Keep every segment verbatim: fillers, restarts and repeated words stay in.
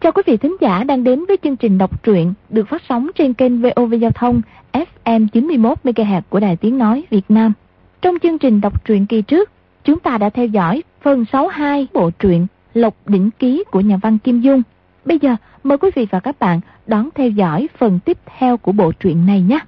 Chào quý vị thính giả đang đến với chương trình đọc truyện được phát sóng trên kênh vê o vê Giao thông ép em chín mươi mốt mê ga héc của Đài Tiếng Nói Việt Nam. Trong chương trình đọc truyện kỳ trước, chúng ta đã theo dõi phần sáu mươi hai bộ truyện Lộc Đỉnh Ký của nhà văn Kim Dung. Bây giờ mời quý vị và các bạn đón theo dõi phần tiếp theo của bộ truyện này nhé.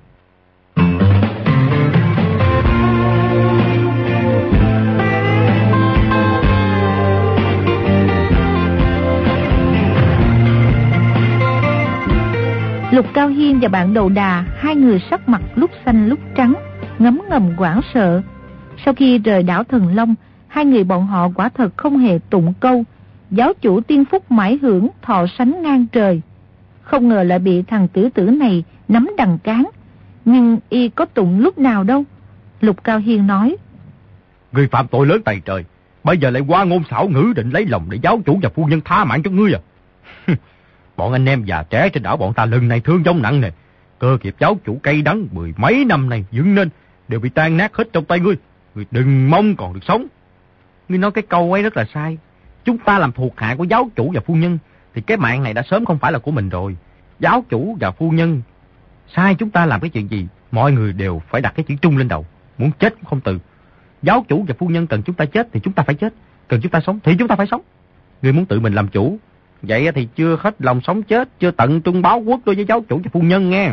Lục Cao Hiên và bạn Đầu Đà, hai người sắc mặt lúc xanh lúc trắng, ngấm ngầm hoảng sợ. Sau khi rời đảo Thần Long, hai người bọn họ quả thật không hề tụng câu giáo chủ tiên phúc mãi hưởng, thọ sánh ngang trời. Không ngờ lại bị thằng tử tử này nắm đằng cán. Nhưng y có tụng lúc nào đâu. Lục Cao Hiên nói: Ngươi phạm tội lớn tày trời, bây giờ lại qua ngôn xảo ngữ định lấy lòng để giáo chủ và phu nhân tha mạng cho ngươi à? Bọn anh em già trẻ trên đảo bọn ta lần này thương vong nặng nề. Cơ nghiệp giáo chủ cay đắng mười mấy năm này dựng nên đều bị tan nát hết trong tay ngươi. Ngươi đừng mong còn được sống. Ngươi nói cái câu ấy rất là sai. Chúng ta làm thuộc hạ của giáo chủ và phu nhân thì cái mạng này đã sớm không phải là của mình rồi. Giáo chủ và phu nhân sai chúng ta làm cái chuyện gì, mọi người đều phải đặt cái chữ trung lên đầu. Muốn chết cũng không từ. Giáo chủ và phu nhân cần chúng ta chết thì chúng ta phải chết, cần chúng ta sống thì chúng ta phải sống. Ngươi muốn tự mình làm chủ, vậy thì chưa hết lòng sống chết, chưa tận trung báo quốc đối với giáo chủ và phu nhân nghe.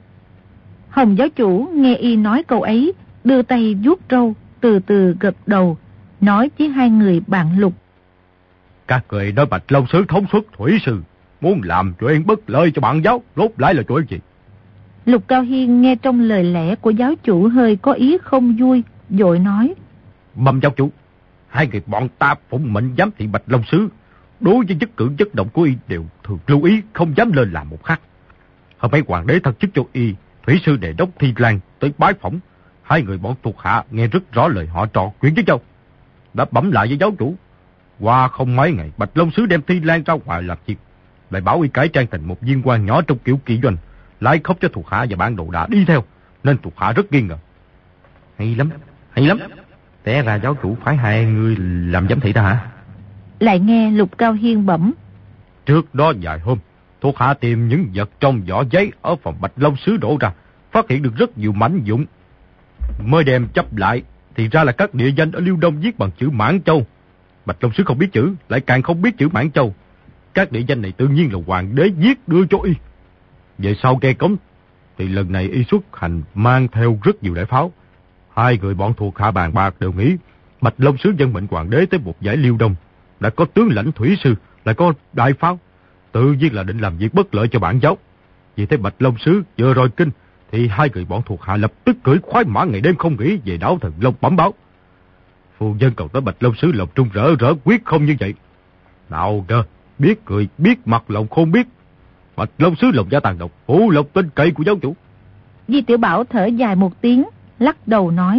Hồng giáo chủ nghe y nói câu ấy, đưa tay vuốt râu, từ từ gật đầu, nói với hai người bạn Lục: Các người nói Bạch Long Sứ thống suất thủy sư, muốn làm chuyện bất lợi cho bạn giáo, rốt lại là chuyện gì? Lục Cao Hiên nghe trong lời lẽ của giáo chủ hơi có ý không vui, vội nói: Mầm giáo chủ, hai người bọn ta phụng mệnh giám thị Bạch Long Sứ, đối với chức cử chức động của y đều thường lưu ý không dám lên làm một khắc. Hôm nay hoàng đế thật chức cho y thủy sư đề đốc Thi Lan tới bái phỏng, hai người bọn thuộc hạ nghe rất rõ lời họ trò chuyện với nhau, đã bẩm lại với giáo chủ. Qua không mấy ngày, Bạch Long Sứ đem Thi Lan ra ngoài làm việc, lại bảo y cải trang thành một viên quan nhỏ trong kiểu kỵ doanh, lại không cho thuộc hạ và bạn Đồ Đà đi theo, nên thuộc hạ rất nghi ngờ. Hay lắm, hay lắm. Té ra giáo chủ phái hai người làm giám thị ta hả? Lại nghe Lục Cao Hiên bẩm: Trước đó vài hôm, thuộc hạ tìm những vật trong vỏ giấy ở phòng Bạch Long Sứ đổ ra, phát hiện được rất nhiều mảnh vụn. Mới đem chấp lại thì ra là các địa danh ở Liêu Đông viết bằng chữ Mãn Châu. Bạch Long Sứ không biết chữ, lại càng không biết chữ Mãn Châu. Các địa danh này tự nhiên là hoàng đế viết đưa cho y. Về sau nghe cống thì lần này y xuất hành mang theo rất nhiều đại pháo. Hai người bọn thuộc hạ bàn bạc đều nghĩ Bạch Long Sứ dân mệnh hoàng đế tới một giải Liêu Đông, đã có tướng lãnh thủy sư, lại có đại pháo, tự nhiên là định làm việc bất lợi cho bản giáo. Vì thế Bạch Long Sứ vừa rời kinh thì hai người bọn thuộc hạ lập tức cưỡi khoái mã ngày đêm không nghỉ về đảo Thần Long bẩm báo. Phu nhân cầu tới Bạch Long Sứ lòng trung rỡ rỡ quyết không như vậy. Nào cơ, biết cười biết mặt lòng không biết. Bạch Long Sứ lòng dạ tàn độc, hủ lộc tên cậy của giáo chủ. Di Tiểu Bảo thở dài một tiếng, lắc đầu nói: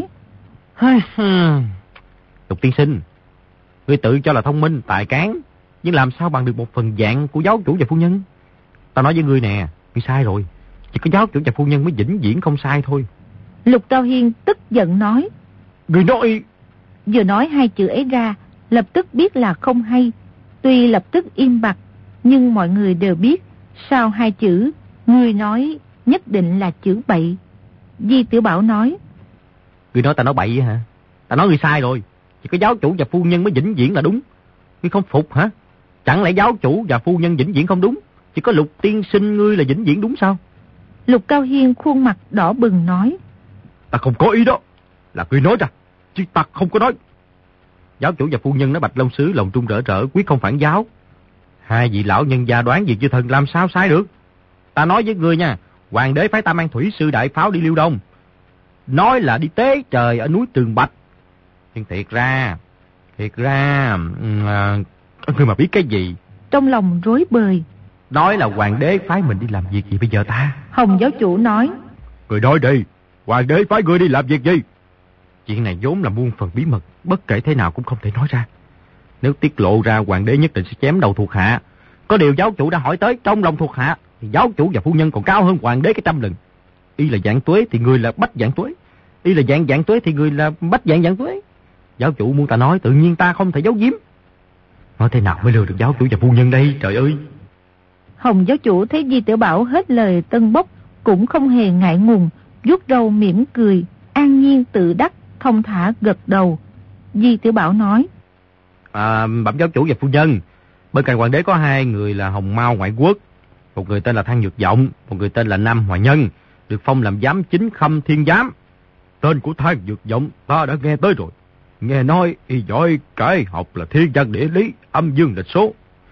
Lục tiên sinh, ngươi tự cho là thông minh, tài cán, nhưng làm sao bằng được một phần dạng của giáo chủ và phu nhân? Ta nói với ngươi nè, ngươi sai rồi. Chỉ có giáo chủ và phu nhân mới vĩnh viễn không sai thôi. Lục Cao Hiên tức giận nói: Ngươi nói... Vừa nói hai chữ ấy ra, lập tức biết là không hay. Tuy lập tức im bặt, nhưng mọi người đều biết sau hai chữ ngươi nói nhất định là chữ bậy. Di Tiểu Bảo nói: Ngươi nói ta nói bậy hả? Ta nói ngươi sai rồi. Chỉ có giáo chủ và phu nhân mới vĩnh viễn là đúng. Ngươi không phục hả? Chẳng lẽ giáo chủ và phu nhân vĩnh viễn không đúng? Chỉ có Lục tiên sinh ngươi là vĩnh viễn đúng sao? Lục Cao Hiên khuôn mặt đỏ bừng nói: Ta không có ý đó. Là ngươi nói ra, chứ ta không có nói. Giáo chủ và phu nhân nói Bạch Long Sứ lòng trung rỡ rỡ quyết không phản giáo. Hai vị lão nhân gia đoán việc chư thần làm sao sai được. Ta nói với ngươi nha, hoàng đế phái ta mang thủy sư đại pháo đi Liêu Đông, nói là đi tế trời ở núi Tường Bạch. Nhưng thiệt ra, thiệt ra, à, ngươi mà biết cái gì? Trong lòng rối bời. Nói là hoàng đế phái mình đi làm việc gì bây giờ ta? Hồng giáo chủ nói: Người nói đi, hoàng đế phái ngươi đi làm việc gì? Chuyện này vốn là muôn phần bí mật, bất kể thế nào cũng không thể nói ra. Nếu tiết lộ ra, hoàng đế nhất định sẽ chém đầu thuộc hạ. Có điều giáo chủ đã hỏi tới trong lòng thuộc hạ thì giáo chủ và phu nhân còn cao hơn hoàng đế cái trăm lần. Y là Vạn Tuế thì người là Bách Vạn Tuế, y là Vạn Vạn Tuế thì người là Bách Vạn Vạn Tuế. Giáo chủ muốn ta nói, tự nhiên ta không thể giấu giếm. Nói thế nào mới lừa được giáo chủ và phu nhân đây, trời ơi. Hồng giáo chủ thấy Di Tiểu Bảo hết lời tân bốc, cũng không hề ngại ngùng, vuốt râu mỉm cười, an nhiên tự đắc, thông thả gật đầu. Di Tiểu Bảo nói: À, bẩm giáo chủ và phu nhân, bên cạnh hoàng đế có hai người là Hồng Mao ngoại quốc, một người tên là Thang Nhược Vọng, một người tên là Nam Hòa Nhân, được phong làm giám chính Khâm Thiên Giám. Tên của Thang Nhược Vọng ta đã nghe tới rồi, nghe nói y giỏi cái học là thiên văn địa lý, âm dương lịch số.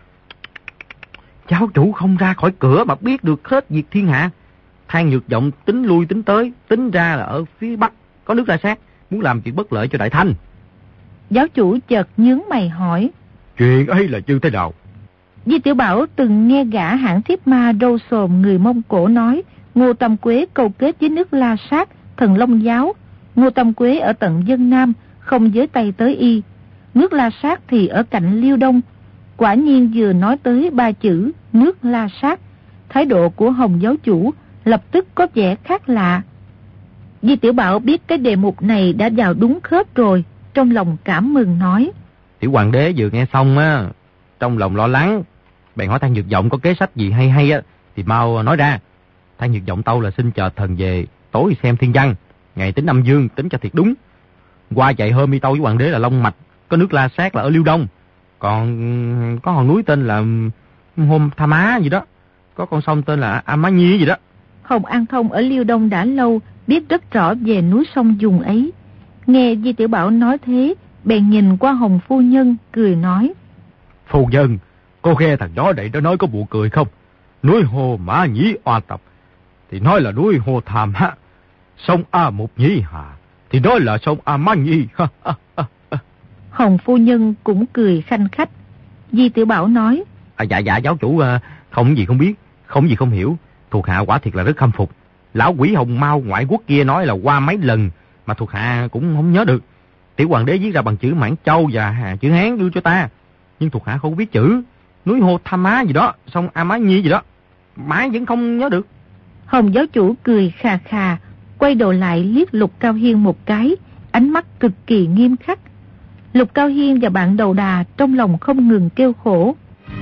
Giáo chủ không ra khỏi cửa mà biết được hết việc thiên hạ. Thang Nhược Vọng tính lui tính tới, tính ra là ở phía bắc có nước La Sát, muốn làm chuyện bất lợi cho Đại Thanh. Giáo chủ chợt nhướng mày hỏi: Chuyện ấy là như thế nào? Di Tiểu Bảo từng nghe gã hãng thiếp ma râu xồm người Mông Cổ nói Ngô Tam Quế câu kết với nước La Sát, Thần Long giáo. Ngô Tam Quế ở tận Vân Nam, không giới tay tới y. Nước La Sát thì ở cạnh Liêu Đông. Quả nhiên vừa nói tới ba chữ nước La Sát, thái độ của Hồng giáo chủ lập tức có vẻ khác lạ. Di Tiểu Bảo biết cái đề mục này đã vào đúng khớp rồi, trong lòng cảm mừng nói: Tiểu hoàng đế vừa nghe xong á, trong lòng lo lắng, bèn hỏi Thang Nhược Vọng có kế sách gì hay hay á thì mau nói ra. Thang Nhược Vọng tâu là xin chờ thần về tối xem thiên văn, ngày tính âm dương tính cho thiệt đúng. Qua chạy hôm đi tâu với hoàng đế là Long Mạch có nước La Sát là ở Liêu Đông, còn có hòn núi tên là Hôm Tha Má gì đó, có con sông tên là A Má Nhi gì đó. Hồng An Thông ở Liêu Đông đã lâu, biết rất rõ về núi sông dùng ấy. Nghe Di Tiểu Bảo nói thế, bèn nhìn qua Hồng phu nhân cười nói: Phu nhân, cô nghe thằng gió đậy nó nói có vụ cười không? Núi Hồ Mã Nhĩ Oa Tập thì nói là núi Hồ Tham Hạ, sông A Mục Nhĩ Hà thì nói là sông A Má Nhi. Hồng phu nhân cũng cười khanh khách. Di Tiểu Bảo nói: À, dạ dạ giáo chủ, không gì không biết, không gì không hiểu, thuộc hạ quả thiệt là rất khâm phục. Lão quỷ Hồng Mao ngoại quốc kia nói là qua mấy lần mà thuộc hạ cũng không nhớ được. Tiểu hoàng đế viết ra bằng chữ Mãn Châu và chữ Hán đưa cho ta, nhưng thuộc hạ không biết chữ. Núi Hồ Tham Má gì đó, sông A Má Nhi gì đó, mãi vẫn không nhớ được. Hồng giáo chủ cười khà khà, quay đầu lại liếc Lục Cao Hiên một cái, ánh mắt cực kỳ nghiêm khắc. Lục Cao Hiên và bạn đầu đà trong lòng không ngừng kêu khổ.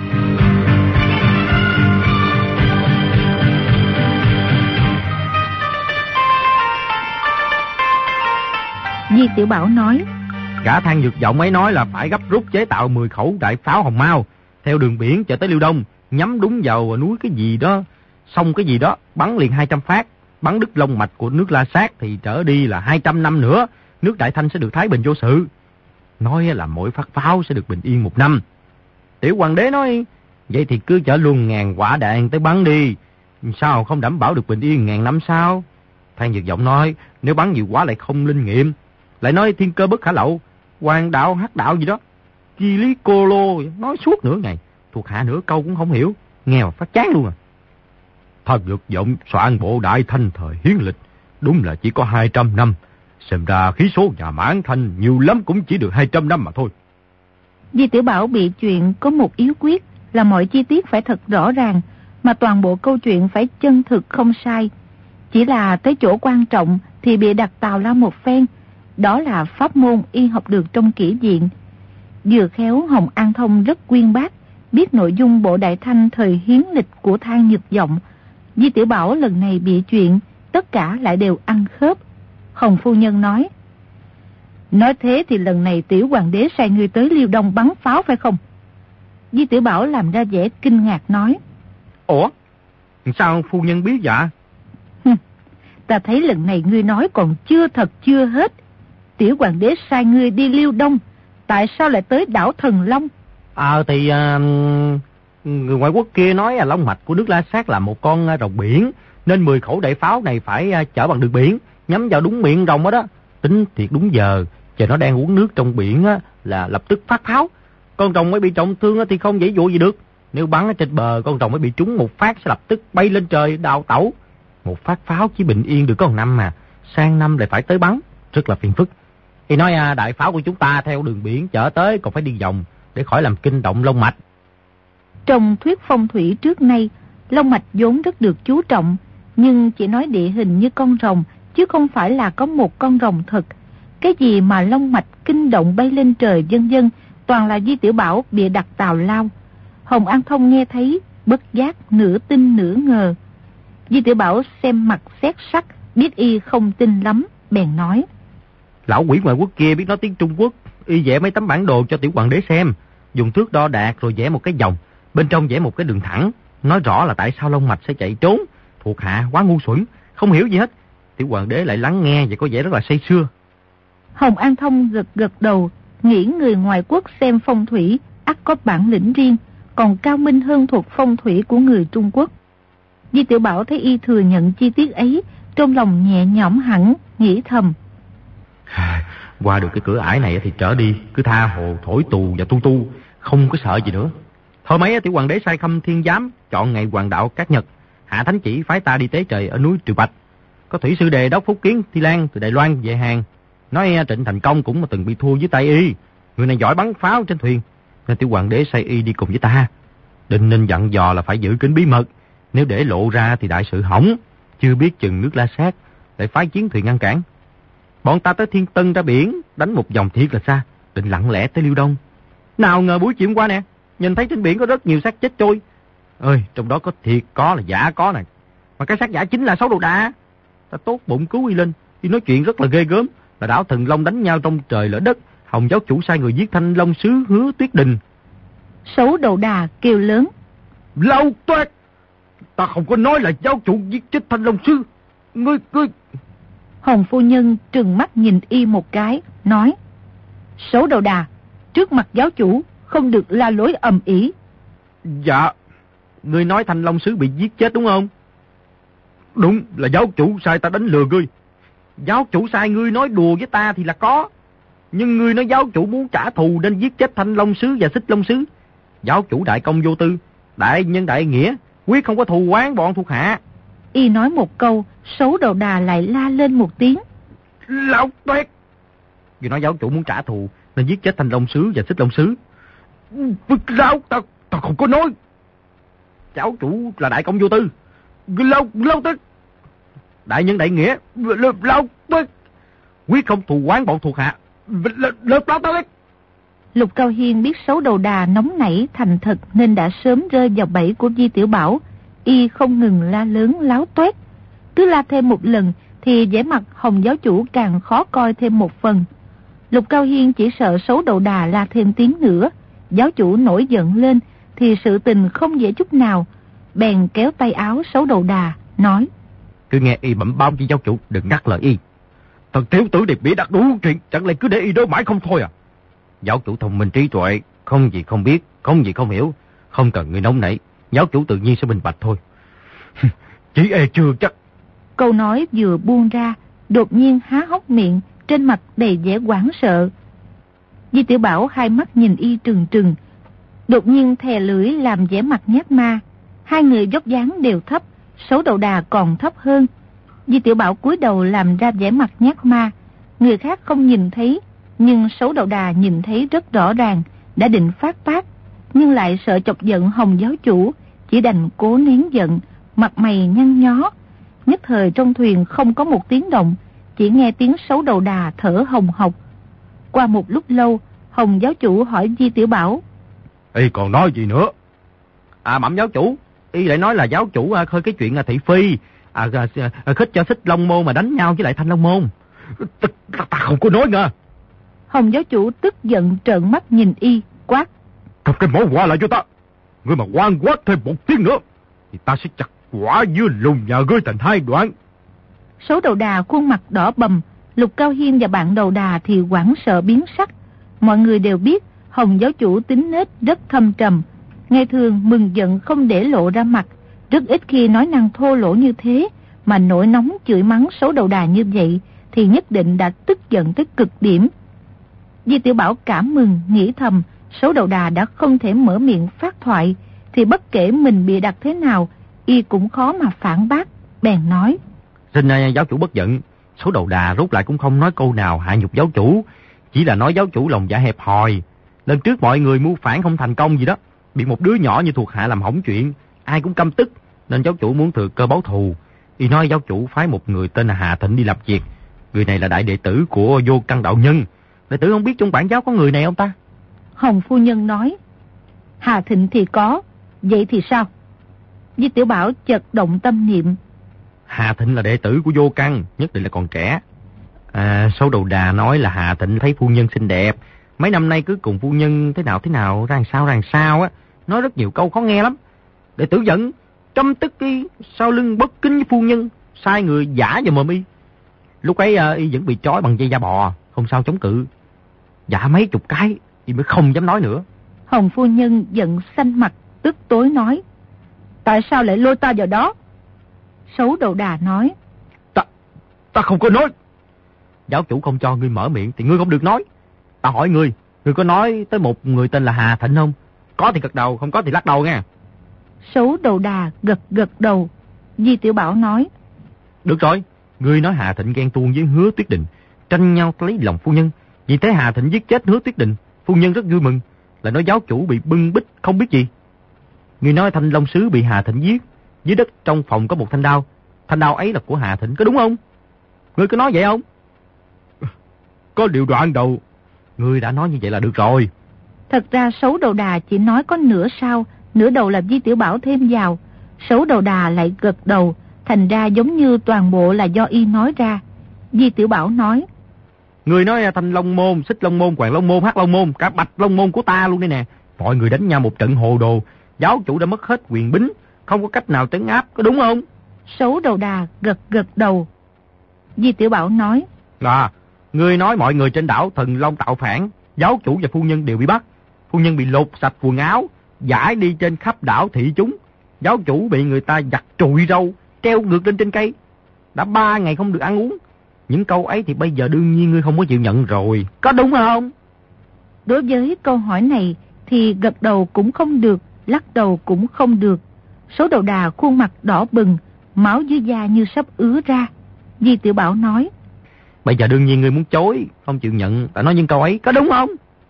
Di Tiểu Bảo nói: Cả Thang Nhược Vọng ấy nói là phải gấp rút chế tạo mười khẩu đại pháo Hồng Mao, theo đường biển chở tới Liêu Đông, nhắm đúng vào núi cái gì đó, xong cái gì đó, bắn liền hai trăm phát, bắn đứt long mạch của nước La Sát thì trở đi là hai trăm năm nữa, nước Đại Thanh sẽ được thái bình vô sự. Nói là mỗi phát pháo sẽ được bình yên một năm. Tiểu hoàng đế nói: Vậy thì cứ chở luôn ngàn quả đạn tới bắn đi, sao không đảm bảo được bình yên ngàn năm sao? Thang Nhược Vọng nói: Nếu bắn nhiều quá lại không linh nghiệm, lại nói thiên cơ bất khả lậu, hoàng đạo hắc đạo gì đó, chi lý cô lô, nói suốt nửa ngày, thuộc hạ nửa câu cũng không hiểu, nghe mà phát chán luôn à. Thang Nhược Vọng soạn bộ Đại Thanh thời hiến lịch, đúng là chỉ có hai trăm năm, xem ra khí số nhà Mãn Thanh nhiều lắm cũng chỉ được hai trăm năm mà thôi. Di Tiểu Bảo bị chuyện có một yếu quyết là mọi chi tiết phải thật rõ ràng, mà toàn bộ câu chuyện phải chân thực không sai. Chỉ là tới chỗ quan trọng thì bị đặt tào lao một phen, đó là pháp môn y học được trong kỹ viện. Vừa khéo Hồng An Thông rất uyên bác, biết nội dung bộ Đại Thanh thời hiến lịch của Thang Nhược Vọng. Di Tiểu Bảo lần này bị chuyện, tất cả lại đều ăn khớp. Hồng phu nhân nói: Nói thế thì lần này tiểu hoàng đế sai ngươi tới Liêu Đông bắn pháo phải không? Di Tiểu Bảo làm ra vẻ kinh ngạc nói: Ủa, sao phu nhân biết vậy? Ta thấy lần này ngươi nói còn chưa thật chưa hết. Tiểu hoàng đế sai ngươi đi Liêu Đông, tại sao lại tới đảo Thần Long? Ờ thì uh, người ngoại quốc kia nói là long mạch của nước La Sát là một con rồng biển, nên mười khẩu đại pháo này phải uh, chở bằng đường biển, nhắm vào đúng miệng rồng đó đó. Tính thiệt đúng giờ, chờ nó đang uống nước trong biển á, là lập tức phát pháo. Con rồng mới bị trọng thương á, thì không dễ dụ gì được. Nếu bắn ở trên bờ, con rồng mới bị trúng một phát sẽ lập tức bay lên trời đào tẩu. Một phát pháo chỉ bình yên được có một năm mà, sang năm lại phải tới bắn, rất là phiền phức. Thì nói à, đại pháo của chúng ta theo đường biển chở tới còn phải đi vòng để khỏi làm kinh động long mạch. Trong thuyết phong thủy trước nay, long mạch vốn rất được chú trọng, nhưng chỉ nói địa hình như con rồng, chứ không phải là có một con rồng thật. Cái gì mà long mạch kinh động bay lên trời vân vân, toàn là Di Tiểu Bảo bịa đặt tào lao. Hồng An Thông nghe thấy, bất giác nửa tin nửa ngờ. Di Tiểu Bảo xem mặt xét sắc, biết y không tin lắm, bèn nói: Lão quỷ ngoại quốc kia biết nói tiếng Trung Quốc, y vẽ mấy tấm bản đồ cho tiểu hoàng đế xem, dùng thước đo đạc rồi vẽ một cái vòng, bên trong vẽ một cái đường thẳng, nói rõ là tại sao Long Mạch sẽ chạy trốn. Thuộc hạ quá ngu xuẩn, không hiểu gì hết. Tiểu hoàng đế lại lắng nghe và có vẻ rất là say sưa. Hồng An Thông gật gật đầu, nghĩ người ngoại quốc xem phong thủy ắt có bản lĩnh riêng, còn cao minh hơn thuật phong thủy của người Trung Quốc. Di Tiểu Bảo thấy y thừa nhận chi tiết ấy, trong lòng nhẹ nhõm hẳn, nghĩ thầm: Qua được cái cửa ải này thì trở đi, cứ tha hồ thổi tù và tu tu, không có sợ gì nữa. Thôi mấy tiểu hoàng đế sai Khâm Thiên Giám chọn ngày hoàng đạo Cát Nhật, hạ thánh chỉ phái ta đi tế trời ở núi Triều Bạch. Có thủy sư Đề Đốc Phúc Kiến Thi Lan từ Đài Loan về hàng, nói Trịnh Thành Công cũng từng bị thua với tay y, người này giỏi bắn pháo trên thuyền, nên tiểu hoàng đế sai y đi cùng với ta. Định nên dặn dò là phải giữ kín bí mật, nếu để lộ ra thì đại sự hỏng, chưa biết chừng nước La Sát lại phái chiến thuyền ngăn cản. Bọn ta tới Thiên Tân ra biển, đánh một vòng thiệt là xa, định lặng lẽ tới Liêu Đông. Nào ngờ buổi chiều qua nè, nhìn thấy trên biển có rất nhiều xác chết trôi. Ơi, trong đó có thiệt có là giả có này. Mà cái xác giả chính là Sáu Đầu Đà. Ta tốt bụng cứu y lên, y nói chuyện rất là ghê gớm, là đảo Thần Long đánh nhau trong trời lỡ đất, Hồng giáo chủ sai người giết Thanh Long sứ Hứa Tuyết Đình. Sáu Đầu Đà kêu lớn: Lão toét, ta không có nói là giáo chủ giết chết Thanh Long sứ. Ngươi, ngươi... Hồng phu nhân trừng mắt nhìn y một cái, nói: Sáu Đầu Đà, trước mặt giáo chủ không được la lối ầm ĩ. Dạ. Ngươi nói Thanh Long sứ bị giết chết đúng không? Đúng, là giáo chủ sai ta đánh lừa ngươi. Giáo chủ sai ngươi nói đùa với ta thì là có, nhưng ngươi nói giáo chủ muốn trả thù nên giết chết Thanh Long sứ và Xích Long sứ. Giáo chủ đại công vô tư, đại nhân đại nghĩa, quyết không có thù oán bọn thuộc hạ. Y nói một câu, Sáu Đầu Đà lại la lên một tiếng: Lão toét. Vì nói giáo chủ muốn trả thù nên giết chết Thanh Long sứ và Xích Long sứ. Lão, ta, ta không có nói. Giáo chủ là đại công vô tư. Lão, lão toét. Đại nhân đại nghĩa, lão toét. quyết không thù oán bọn thuộc hạ. Lão toét. Lục Cao Hiên biết Sáu Đầu Đà nóng nảy thành thật nên đã sớm rơi vào bẫy của Di Tiểu Bảo. Y không ngừng la lớn láo toét, cứ la thêm một lần thì vẻ mặt Hồng giáo chủ càng khó coi thêm một phần. Lục Cao Hiên chỉ sợ Sáu Đầu Đà la thêm tiếng nữa, giáo chủ nổi giận lên thì sự tình không dễ chút nào, bèn kéo tay áo Sáu Đầu Đà nói: Cứ nghe y bẩm báo với giáo chủ, đừng ngắt lời y. Thần tiểu tử điệp bị đặt đủ chuyện, chẳng lẽ cứ để y đối mãi không thôi à? Giáo chủ thông minh trí tuệ, không gì không biết, không gì không hiểu, không cần người nóng nảy, giáo chủ tự nhiên sẽ minh bạch thôi. Chỉ e chưa chắc. Câu nói vừa buông ra, đột nhiên há hốc miệng, trên mặt đầy vẻ hoảng sợ. Di Tiểu Bảo hai mắt nhìn y trừng trừng, đột nhiên thè lưỡi làm vẻ mặt nhát ma. Hai người dốc dáng đều thấp, Sáu Đầu Đà còn thấp hơn. Di Tiểu Bảo cúi đầu làm ra vẻ mặt nhát ma, người khác không nhìn thấy, nhưng Sáu Đầu Đà nhìn thấy rất rõ ràng, đã định phát tác, nhưng lại sợ chọc giận Hồng giáo chủ, chỉ đành cố nén giận, mặt mày nhăn nhó. Nhất thời trong thuyền không có một tiếng động, chỉ nghe tiếng Sáu Đầu Đà thở hồng hộc. Qua một lúc lâu, Hồng giáo chủ hỏi Di Tiểu Bảo: Y còn nói gì nữa? À bẩm giáo chủ, y lại nói là giáo chủ à, khơi cái chuyện là thị phi, à, à, à, khích cho Xích Long Môn mà đánh nhau với lại Thanh Long Môn. Ta, ta, ta không có nói nha. Hồng giáo chủ tức giận trợn mắt nhìn y, quát: Cầm cái mỏ quả lại cho ta. Ngươi mà quan quát thêm một tiếng nữa thì ta sẽ chặt quả dưa lùn nhà ngươi thành hai đoạn. Sáu Đầu Đà khuôn mặt đỏ bầm, Lục Cao Hiên và bạn Đầu Đà thì hoảng sợ biến sắc. Mọi người đều biết Hồng giáo chủ tính nết rất thâm trầm, ngày thường mừng giận không để lộ ra mặt, rất ít khi nói năng thô lỗ như thế, mà nổi nóng chửi mắng Sáu Đầu Đà như vậy thì nhất định đã tức giận tới cực điểm. Di Tiểu Bảo cảm mừng, nghĩ thầm Sáu Đầu Đà đã không thể mở miệng phát thoại, thì bất kể mình bị đặt thế nào, y cũng khó mà phản bác, bèn nói: Xin uh, giáo chủ bất giận, Sáu Đầu Đà rút lại cũng không nói câu nào hạ nhục giáo chủ, chỉ là nói giáo chủ lòng dạ hẹp hòi. Lần trước mọi người mưu phản không thành công gì đó, bị một đứa nhỏ như thuộc hạ làm hỏng chuyện, ai cũng căm tức, nên giáo chủ muốn thừa cơ báo thù. Y nói giáo chủ phái một người tên là Hà Thịnh đi làm việc, người này là đại đệ tử của Vô Căn đạo nhân. Đệ tử không biết trong bản giáo có người này không ta? Hồng phu nhân nói: Hà Thịnh thì có, vậy thì sao? Di Tiểu Bảo chợt động tâm niệm. Hà Thịnh là đệ tử của Vô Căn, nhất định là còn trẻ. À, Sấu Đầu Đà nói là Hà Thịnh thấy phu nhân xinh đẹp, mấy năm nay cứ cùng phu nhân thế nào thế nào, ra sao ra sao á, nói rất nhiều câu khó nghe lắm. Đệ tử giận, trăm tức y sau lưng bất kính với phu nhân, sai người giả vào mồm y. Lúc ấy à, y vẫn bị trói bằng dây da bò, không sao chống cự. Dạ mấy chục cái, y mới không dám nói nữa. Hồng phu nhân giận xanh mặt, tức tối nói: tại sao lại lôi ta vào đó? Sấu Đầu Đà nói: Ta, ta không có nói. Giáo chủ không cho ngươi mở miệng thì ngươi không được nói. Ta hỏi ngươi, ngươi có nói tới một người tên là Hà Thịnh không? Có thì gật đầu, không có thì lắc đầu nha. Sấu Đầu Đà gật gật đầu. Di Tiểu Bảo nói: được rồi, ngươi nói Hà Thịnh ghen tuông với Hứa Tuyết Đình, tranh nhau lấy lòng phu nhân. Vì thế Hà Thịnh giết chết Hứa Tuyết Đình, phu nhân rất vui mừng, là nói giáo chủ bị bưng bít không biết gì. Ngươi nói Thanh Long Sứ bị Hà Thịnh giết, dưới đất trong phòng có một thanh đao, thanh đao ấy là của Hà Thịnh, có đúng không? Ngươi có nói vậy không? Có điều đoạn đầu. Ngươi đã nói như vậy là được rồi. Thật ra Sấu Đầu Đà chỉ nói có nửa sau, nửa đầu là Di Tiểu Bảo thêm vào. Sấu Đầu Đà lại gật đầu, thành ra giống như toàn bộ là do y nói ra. Di Tiểu Bảo nói: Ngươi nói Thanh Long Môn, Xích Long Môn, Hoàng Long Môn, Hắc Long Môn, cả Bạch Long Môn của ta luôn đây nè. Mọi người đánh nhau một trận hồ đồ, giáo chủ đã mất hết quyền bính, không có cách nào trấn áp, có đúng không? Sấu Đầu Đà gật gật đầu. Di Tiểu Bảo nói: là ngươi nói mọi người trên đảo Thần Long tạo phản, giáo chủ và phu nhân đều bị bắt. Phu nhân bị lột sạch quần áo, giải đi trên khắp đảo thị chúng. Giáo chủ bị người ta giặt trụi râu, treo ngược lên trên cây, đã ba ngày không được ăn uống. Những câu ấy thì bây giờ đương nhiên ngươi không có chịu nhận rồi, có đúng không? Đối với câu hỏi này thì gật đầu cũng không được, lắc đầu cũng không được. Sấu Đầu Đà khuôn mặt đỏ bừng, máu dưới da như sắp ứa ra. Di Tiểu Bảo nói: bây giờ đương nhiên ngươi muốn chối, không chịu nhận, ta nói những câu ấy, có đúng không?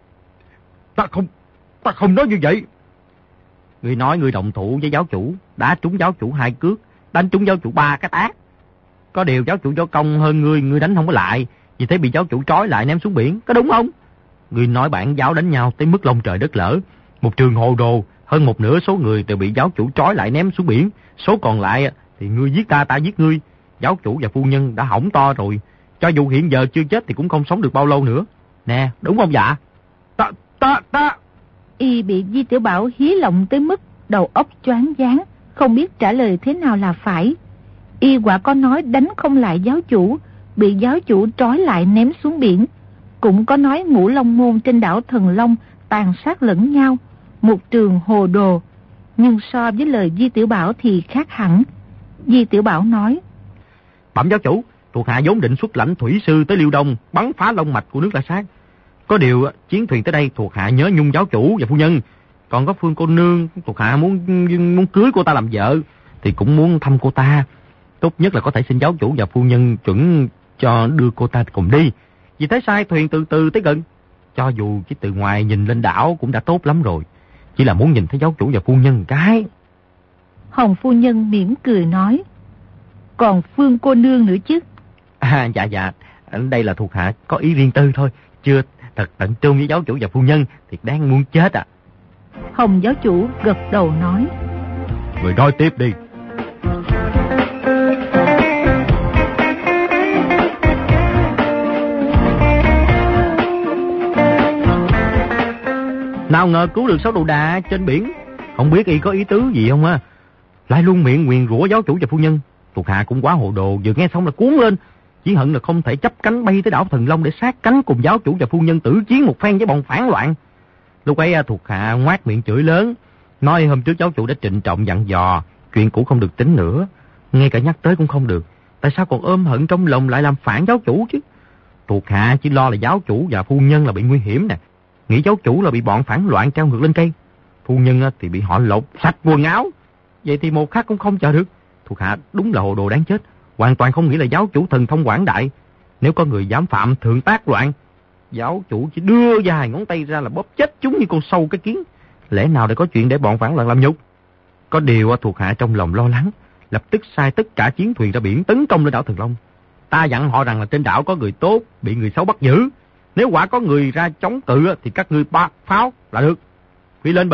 Ta không, ta không nói như vậy. Ngươi nói ngươi động thủ với giáo chủ, đã trúng giáo chủ hai cước, đánh trúng giáo chủ ba cái tát. Có điều giáo chủ võ công hơn ngươi, ngươi đánh không có lại, vì thế bị giáo chủ trói lại ném xuống biển, có đúng không? Ngươi nói bản giáo đánh nhau tới mức long trời đất lở, một trường hồ đồ, hơn một nửa số người đều bị giáo chủ trói lại ném xuống biển, số còn lại thì ngươi giết ta, ta giết ngươi. Giáo chủ và phu nhân đã hỏng to rồi, cho dù hiện giờ chưa chết thì cũng không sống được bao lâu nữa. Nè, đúng không dạ? Ta, ta, ta... Y bị Di Tiểu Bảo hí lộng tới mức đầu óc choáng váng, không biết trả lời thế nào là phải. Y quả có nói đánh không lại giáo chủ, bị giáo chủ trói lại ném xuống biển. Cũng có nói Ngũ Long Môn trên đảo Thần Long tàn sát lẫn nhau, một trường hồ đồ. Nhưng so với lời Di Tiểu Bảo thì khác hẳn. Di Tiểu Bảo nói: bẩm giáo chủ, thuộc hạ vốn định xuất lãnh thủy sư tới Liêu Đông, bắn phá long mạch của nước La Sát. Có điều chiến thuyền tới đây thuộc hạ nhớ nhung giáo chủ và phu nhân, còn có Phương cô nương, thuộc hạ muốn muốn cưới cô ta làm vợ, thì cũng muốn thăm cô ta. Tốt nhất là có thể xin giáo chủ và phu nhân chuẩn cho đưa cô ta cùng đi. Vì thế sai thuyền từ từ tới gần. Cho dù chỉ từ ngoài nhìn lên đảo cũng đã tốt lắm rồi, chỉ là muốn nhìn thấy giáo chủ và phu nhân cái. Hồng phu nhân mỉm cười nói: còn Phương cô nương nữa chứ? À, dạ dạ, đây là thuộc hạ có ý riêng tư thôi, chưa thật tận trung với giáo chủ và phu nhân thì đang muốn chết à. Hồng giáo chủ gật đầu nói: người nói tiếp đi. Nào ngờ cứu được Sấu Đầu Đà trên biển, không biết y có ý tứ gì không á. Lại luôn miệng nguyền rủa giáo chủ và phu nhân. Thuộc hạ cũng quá hồ đồ, vừa nghe xong là cuốn lên, chỉ hận là không thể chấp cánh bay tới đảo Thần Long để sát cánh cùng giáo chủ và phu nhân tử chiến một phen với bọn phản loạn. Lúc ấy thuộc hạ ngoác miệng chửi lớn, nói hôm trước giáo chủ đã trịnh trọng dặn dò, chuyện cũ không được tính nữa, ngay cả nhắc tới cũng không được. Tại sao còn ôm hận trong lòng lại làm phản giáo chủ chứ? Thuộc hạ chỉ lo là giáo chủ và phu nhân là bị nguy hiểm nè, nghĩ giáo chủ là bị bọn phản loạn treo ngược lên cây, phu nhân thì bị họ lột sạch quần áo, vậy thì một khắc cũng không chờ được. Thuộc hạ đúng là hồ đồ đáng chết, hoàn toàn không nghĩ là giáo chủ thần thông quảng đại. Nếu có người dám phạm thượng tác loạn, giáo chủ chỉ đưa dài ngón tay ra là bóp chết chúng như con sâu cái kiến. Lẽ nào để có chuyện để bọn phản loạn làm nhục? Có điều thuộc hạ trong lòng lo lắng, lập tức sai tất cả chiến thuyền ra biển tấn công lên đảo Thần Long. Ta dặn họ rằng là trên đảo có người tốt bị người xấu bắt giữ, nếu quả có người ra chống cự thì các ngươi bắn pháo là được. Khi lên bờ rồi,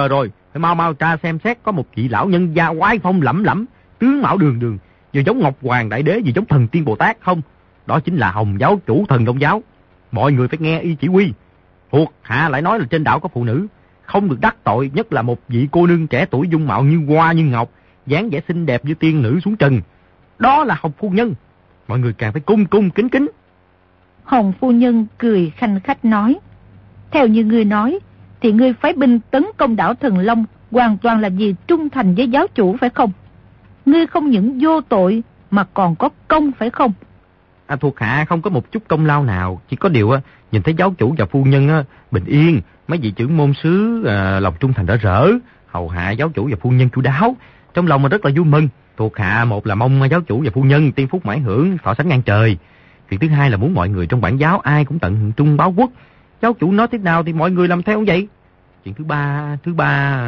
Phải mau mau tra xem xét, có một vị lão nhân gia oai phong lẫm lẫm, tướng mạo đường đường, vừa giống Ngọc Hoàng Đại Đế, vừa giống Thần Tiên Bồ Tát không? Đó chính là Hồng giáo chủ Thần Long giáo. Mọi người phải nghe y chỉ huy. Thuộc hạ lại nói là trên đảo có phụ nữ, không được đắc tội, nhất là một vị cô nương trẻ tuổi dung mạo như hoa như ngọc, dáng vẻ xinh đẹp như tiên nữ xuống trần. Đó là Hồng phu nhân. Mọi người càng phải cung cung kính kính. Hồng phu nhân cười khanh khách nói: theo như ngươi nói, thì ngươi phái binh tấn công đảo Thần Long hoàn toàn là vì trung thành với giáo chủ phải không? Ngươi không những vô tội mà còn có công phải không? À, thuộc hạ không có một chút công lao nào, chỉ có điều nhìn thấy giáo chủ và phu nhân bình yên, mấy vị trưởng môn sứ à, lòng trung thành rỡ rỡ, hầu hạ giáo chủ và phu nhân chu đáo, trong lòng mà rất là vui mừng. Thuộc hạ một là mong giáo chủ và phu nhân tiên phúc mãi hưởng, thọ sánh ngang trời. Chuyện thứ hai là muốn mọi người trong bản giáo ai cũng tận trung báo quốc. Giáo chủ nói thế nào thì mọi người làm theo vậy. Chuyện thứ ba, thứ ba...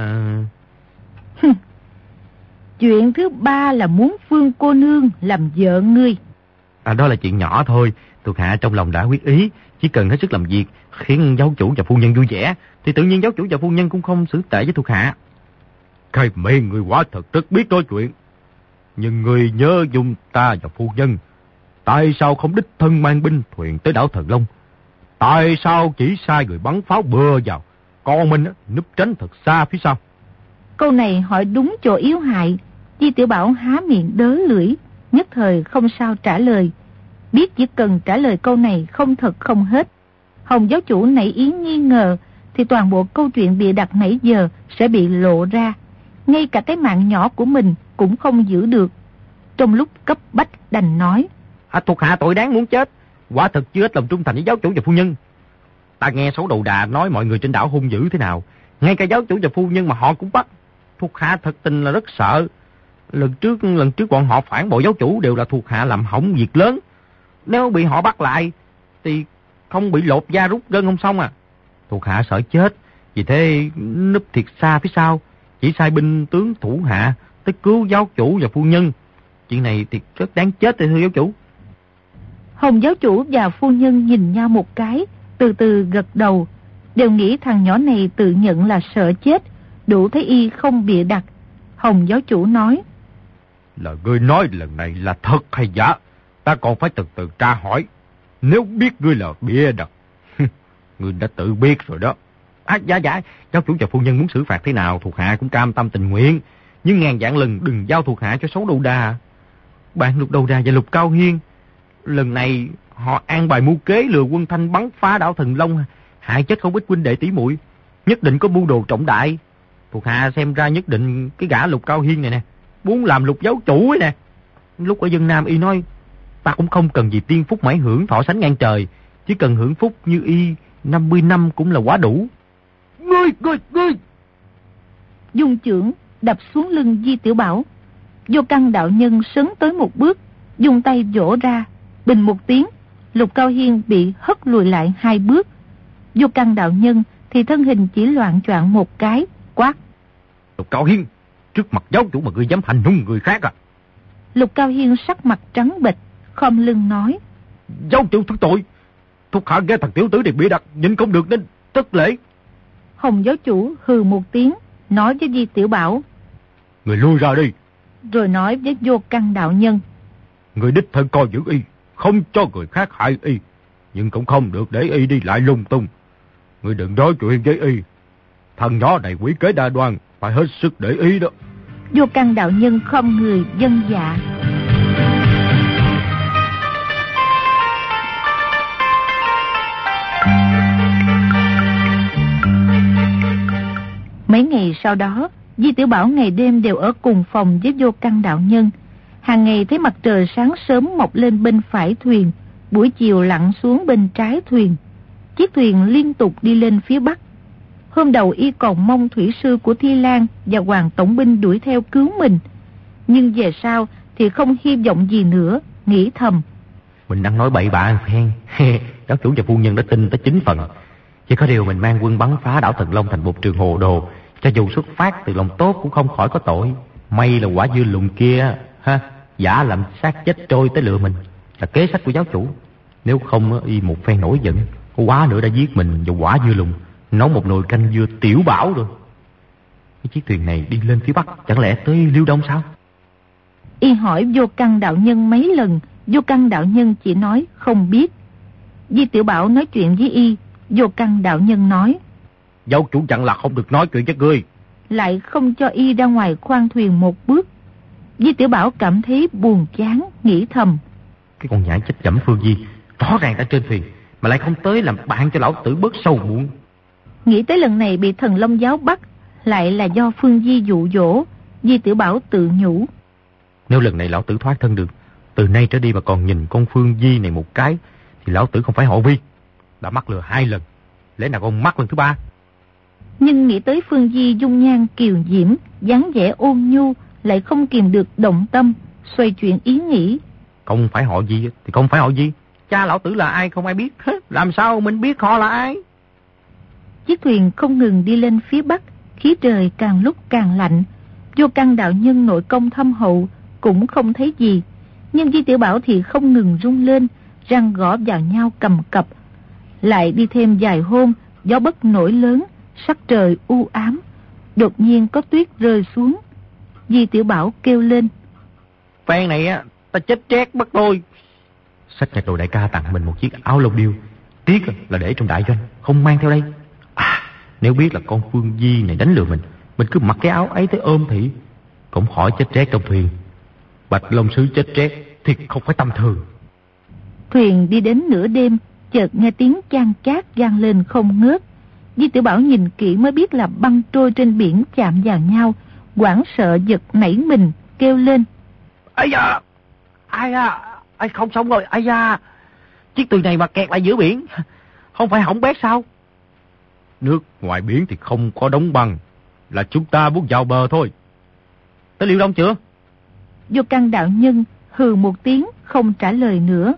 Chuyện thứ ba là muốn Phương cô nương làm vợ ngươi. À, đó là chuyện nhỏ thôi. Thuộc hạ trong lòng đã quyết ý, chỉ cần hết sức làm việc, khiến giáo chủ và phu nhân vui vẻ, thì tự nhiên giáo chủ và phu nhân cũng không xử tệ với thuộc hạ. Cái miệng người quả thật rất biết nói chuyện. Nhưng người nhớ dùng ta và phu nhân, tại sao không đích thân mang binh thuyền tới đảo Thần Long? Tại sao chỉ sai người bắn pháo bừa vào, còn mình núp tránh thật xa phía sau? Câu này hỏi đúng chỗ yếu hại. Di Tiểu Bảo há miệng đớ lưỡi, nhất thời không sao trả lời. Biết chỉ cần trả lời câu này không thật không hết. Hồng giáo chủ nảy ý nghi ngờ, thì toàn bộ câu chuyện bịa đặt nãy giờ sẽ bị lộ ra. Ngay cả cái mạng nhỏ của mình cũng không giữ được. Trong lúc cấp bách đành nói: À, thuộc hạ tội đáng muốn chết, quả thật chưa hết lòng trung thành với giáo chủ và phu nhân. Ta nghe số đầu đà nói mọi người trên đảo hung dữ thế nào, ngay cả giáo chủ và phu nhân mà họ cũng bắt. Thuộc hạ thật tình là rất sợ. Lần trước lần trước bọn họ phản bội giáo chủ đều là thuộc hạ làm hỏng việc lớn. Nếu bị họ bắt lại thì không bị lột da rút gân không xong à. Thuộc hạ sợ chết, vì thế núp thiệt xa phía sau, chỉ sai binh tướng thủ hạ tới cứu giáo chủ và phu nhân. Chuyện này thì rất đáng chết thưa giáo chủ. Hồng giáo chủ và phu nhân nhìn nhau một cái, từ từ gật đầu, đều nghĩ thằng nhỏ này tự nhận là sợ chết, đủ thấy y không bịa đặt. Hồng giáo chủ nói: là ngươi nói lần này là thật hay giả, ta còn phải từ từ tra hỏi. Nếu biết ngươi là bịa đặt, ngươi đã tự biết rồi đó. À, dạ dạ, giáo chủ và phu nhân muốn xử phạt thế nào thuộc hạ cũng cam tâm tình nguyện, nhưng ngàn vạn lần đừng giao thuộc hạ cho xấu đầu đà. Bạn Lục Đầu Đà và Lục Cao Hiên, lần này họ an bài mưu kế lừa quân Thanh bắn phá đảo Thần Long, hại chết không ít huynh đệ tỷ muội, nhất định có mưu đồ trọng đại. Thuộc hạ xem ra nhất định cái gã Lục Cao Hiên này nè muốn làm Lục giáo chủ ấy nè. Lúc ở dân Nam y nói ta cũng không cần gì tiên phúc mãi hưởng, thọ sánh ngang trời, chỉ cần hưởng phúc như y năm mươi năm cũng là quá đủ. Ngươi, ngươi, ngươi! Dung chưởng đập xuống lưng Di Tiểu Bảo. Vô Căn đạo nhân sấn tới một bước, dùng tay vỗ ra, bình một tiếng, Lục Cao Hiên bị hất lùi lại hai bước. Vô Căn đạo nhân thì thân hình chỉ loạng choạng một cái, quát: Lục Cao Hiên, trước mặt giáo chủ mà ngươi dám hành hung người khác à? Lục Cao Hiên sắc mặt trắng bệch, khom lưng nói: giáo chủ thứ tội, thuộc hạ nghe thằng tiểu tử này bịa đặt, nhìn không được nên thất lễ. Hồng giáo chủ hừ một tiếng, nói với Di Tiểu Bảo: người lui ra đi. Rồi nói với Vô Căn đạo nhân: người đích thân coi giữ y, không cho người khác hại y, nhưng cũng không được để y đi lại lung tung. Người đừng nói chuyện với y, thằng nhỏ này quỷ kế đa đoan, phải hết sức để ý đó. Vô Căn đạo nhân khom người vâng dạ. Mấy ngày sau đó, Di Tiểu Bảo ngày đêm đều ở cùng phòng với Vô Căn đạo nhân. Hàng ngày thấy mặt trời sáng sớm mọc lên bên phải thuyền, buổi chiều lặn xuống bên trái thuyền. Chiếc thuyền liên tục đi lên phía bắc. Hôm đầu y còn mong thủy sư của Thi Lan và Hoàng tổng binh đuổi theo cứu mình, nhưng về sau thì không hy vọng gì nữa, nghĩ thầm: mình đang nói bậy bạ phen. Giáo chủ và phu nhân đã tin tới chín phần. Chỉ có điều mình mang quân bắn phá đảo Thần Long thành một trường hồ đồ, cho dù xuất phát từ lòng tốt cũng không khỏi có tội. May là quả dưa lùn kia ha, giả làm xác chết trôi tới lựa mình, là kế sách của giáo chủ. Nếu không y một phen nổi giận, quá nữa đã giết mình và quả dưa lùn, nấu một nồi canh dưa tiểu bảo rồi. Cái chiếc thuyền này đi lên phía bắc, chẳng lẽ tới Liêu Đông sao? Y hỏi Vô Căn đạo nhân mấy lần, Vô Căn đạo nhân chỉ nói không biết. Di Tiểu Bảo nói chuyện với Y, Vô Căn đạo nhân nói: Giáo chủ dặn là không được nói chuyện với ngươi. Lại không cho Y ra ngoài khoang thuyền một bước. Di Tiểu Bảo cảm thấy buồn chán, nghĩ thầm: Cái con nhãi chết dẫm Phương Di, rõ ràng đã trên thuyền mà lại không tới làm bạn cho lão tử bớt sâu muộn. Nghĩ tới lần này bị Thần Long giáo bắt, lại là do Phương Di dụ dỗ, Di Tiểu Bảo tự nhủ: Nếu lần này lão tử thoát thân được, từ nay trở đi mà còn nhìn con Phương Di này một cái, thì lão tử không phải họ Vi. Đã mắc lừa hai lần, lẽ nào còn mắc lần thứ ba? Nhưng nghĩ tới Phương Di dung nhan kiều diễm, dáng vẻ ôn nhu, lại không kìm được động tâm, xoay chuyển ý nghĩ. Không phải họ gì thì không phải họ gì. Cha lão tử là ai không ai biết, làm sao mình biết họ là ai? Chiếc thuyền không ngừng đi lên phía bắc, khí trời càng lúc càng lạnh. Vô Căn đạo nhân nội công thâm hậu cũng không thấy gì, nhưng Di Tiểu Bảo thì không ngừng rung lên, răng gõ vào nhau cầm cập. Lại đi thêm vài hôm, gió bất nổi lớn, sắc trời u ám, đột nhiên có tuyết rơi xuống. Di Tiểu Bảo kêu lên: Phen này á, ta chết chét mất tôi. Sách nhạc đồ đại ca tặng mình một chiếc áo lông điêu, tiếc là để trong đại doanh, không mang theo đây. À, nếu biết là con Phương Di này đánh lừa mình, mình cứ mặc cái áo ấy tới ôm thì cũng khỏi chết rét trong thuyền. Bạch Long sứ chết rét thì không phải tầm thường. Thuyền đi đến nửa đêm, chợt nghe tiếng chan chát vang lên không ngớt. Di Tiểu Bảo nhìn kỹ mới biết là băng trôi trên biển chạm vào nhau, hoảng sợ giật nảy mình, kêu lên: Ây da, ai da, ai không xong rồi, ai da, chiếc thuyền này mà kẹt lại giữa biển, không phải hỏng bét sao? Nước ngoài biển thì không có đóng băng, là chúng ta muốn vào bờ thôi. Tới Liêu Đông chưa? Vô Căn đạo nhân hừ một tiếng, không trả lời nữa.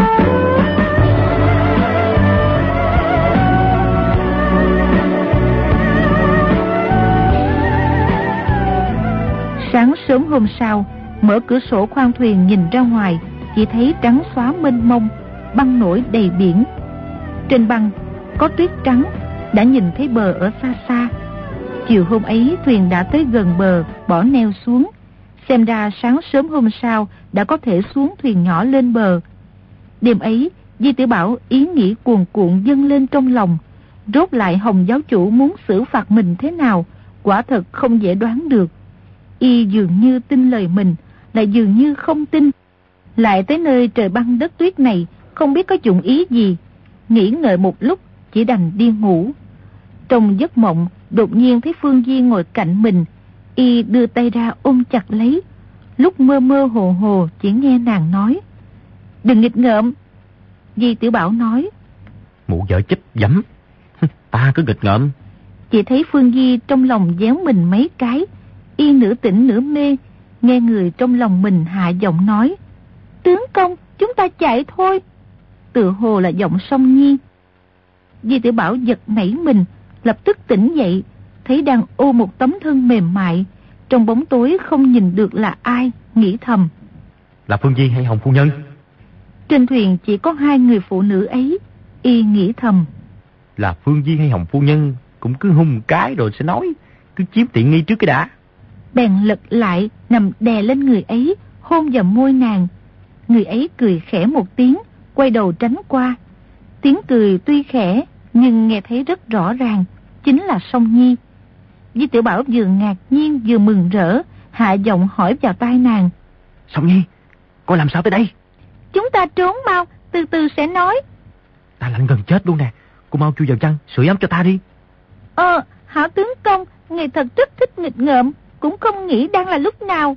Sáng sớm hôm sau, mở cửa sổ khoang thuyền nhìn ra ngoài, chỉ thấy trắng xóa mênh mông, băng nổi đầy biển. Trên băng có tuyết trắng, đã nhìn thấy bờ ở xa xa. Chiều hôm ấy thuyền đã tới gần bờ, bỏ neo xuống. Xem ra sáng sớm hôm sau đã có thể xuống thuyền nhỏ lên bờ. Đêm ấy, Di Tiểu Bảo ý nghĩ cuồn cuộn dâng lên trong lòng. Rốt lại Hồng giáo chủ muốn xử phạt mình thế nào, quả thật không dễ đoán được. Y dường như tin lời mình, lại dường như không tin. Lại tới nơi trời băng đất tuyết này, không biết có dụng ý gì. Nghĩ ngợi một lúc, chỉ đành đi ngủ. Trong giấc mộng, đột nhiên thấy Phương Di ngồi cạnh mình. Y đưa tay ra ôm chặt lấy. Lúc mơ mơ hồ hồ chỉ nghe nàng nói: Đừng nghịch ngợm. Di Tiểu Bảo nói: Mụ vợ chết dẫm, ta cứ nghịch ngợm. Chỉ thấy Phương Di trong lòng déo mình mấy cái. Y nửa tỉnh nửa mê, nghe người trong lòng mình hạ giọng nói: Tướng công, chúng ta chạy thôi. Tựa hồ là giọng Song Nhi. Di Tiểu Bảo giật nảy mình, lập tức tỉnh dậy, thấy đang ôm một tấm thân mềm mại, trong bóng tối không nhìn được là ai, nghĩ thầm: Là Phương Di hay Hồng phu nhân? Trên thuyền chỉ có hai người phụ nữ ấy. Y nghĩ thầm: Là Phương Di hay Hồng phu nhân cũng cứ hung cái rồi sẽ nói, cứ chiếm tiện nghi trước cái đã. Bèn lật lại, nằm đè lên người ấy, hôn vào môi nàng. Người ấy cười khẽ một tiếng, quay đầu tránh qua. Tiếng cười tuy khẽ, nhưng nghe thấy rất rõ ràng, chính là Song Nhi. Di Tiểu Bảo vừa ngạc nhiên vừa mừng rỡ, hạ giọng hỏi vào tai nàng: Song Nhi, cô làm sao tới đây? Chúng ta trốn mau, từ từ sẽ nói. Ta lạnh gần chết luôn nè, cô mau chui vào chăn, sưởi ấm cho ta đi. Ờ, hảo tướng công, người thật rất thích nghịch ngợm, cũng không nghĩ đang là lúc nào.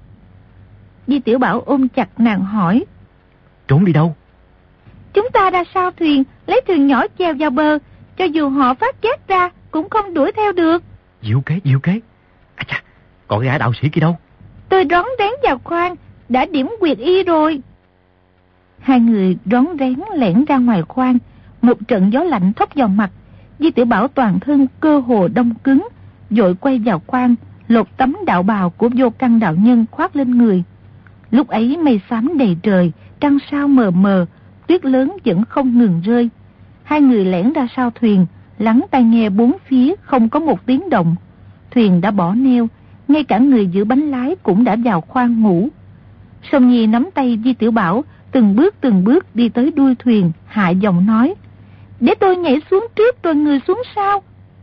Di Tiểu Bảo ôm chặt nàng hỏi: Trốn đi đâu? Chúng ta ra sao thuyền, lấy thuyền nhỏ chèo vào bờ, cho dù họ phát giác ra cũng không đuổi theo được. Diệu kế, diệu kế. À chà, còn cái gã đạo sĩ kia đâu? Tôi rón rén vào khoang, đã điểm quyệt y rồi. Hai người rón rén lẻn ra ngoài khoang, một trận gió lạnh thốc vào mặt. Di Tiểu Bảo toàn thân cơ hồ đông cứng, vội quay vào khoang, lột tấm đạo bào của Vô Căn đạo nhân khoác lên người. Lúc ấy mây xám đầy trời, trăng sao mờ mờ, tuyết lớn vẫn không ngừng rơi. Hai người lẻn ra sau thuyền, lắng tai nghe bốn phía không có một tiếng động. thuyền đã bỏ neo, ngay cả người giữ bánh lái cũng đã vào khoang ngủ. Song Nhi nắm tay Di Tiểu Bảo, từng bước từng bước đi tới đuôi thuyền, hạ giọng nói: "Để tôi nhảy xuống trước rồi người xuống sau."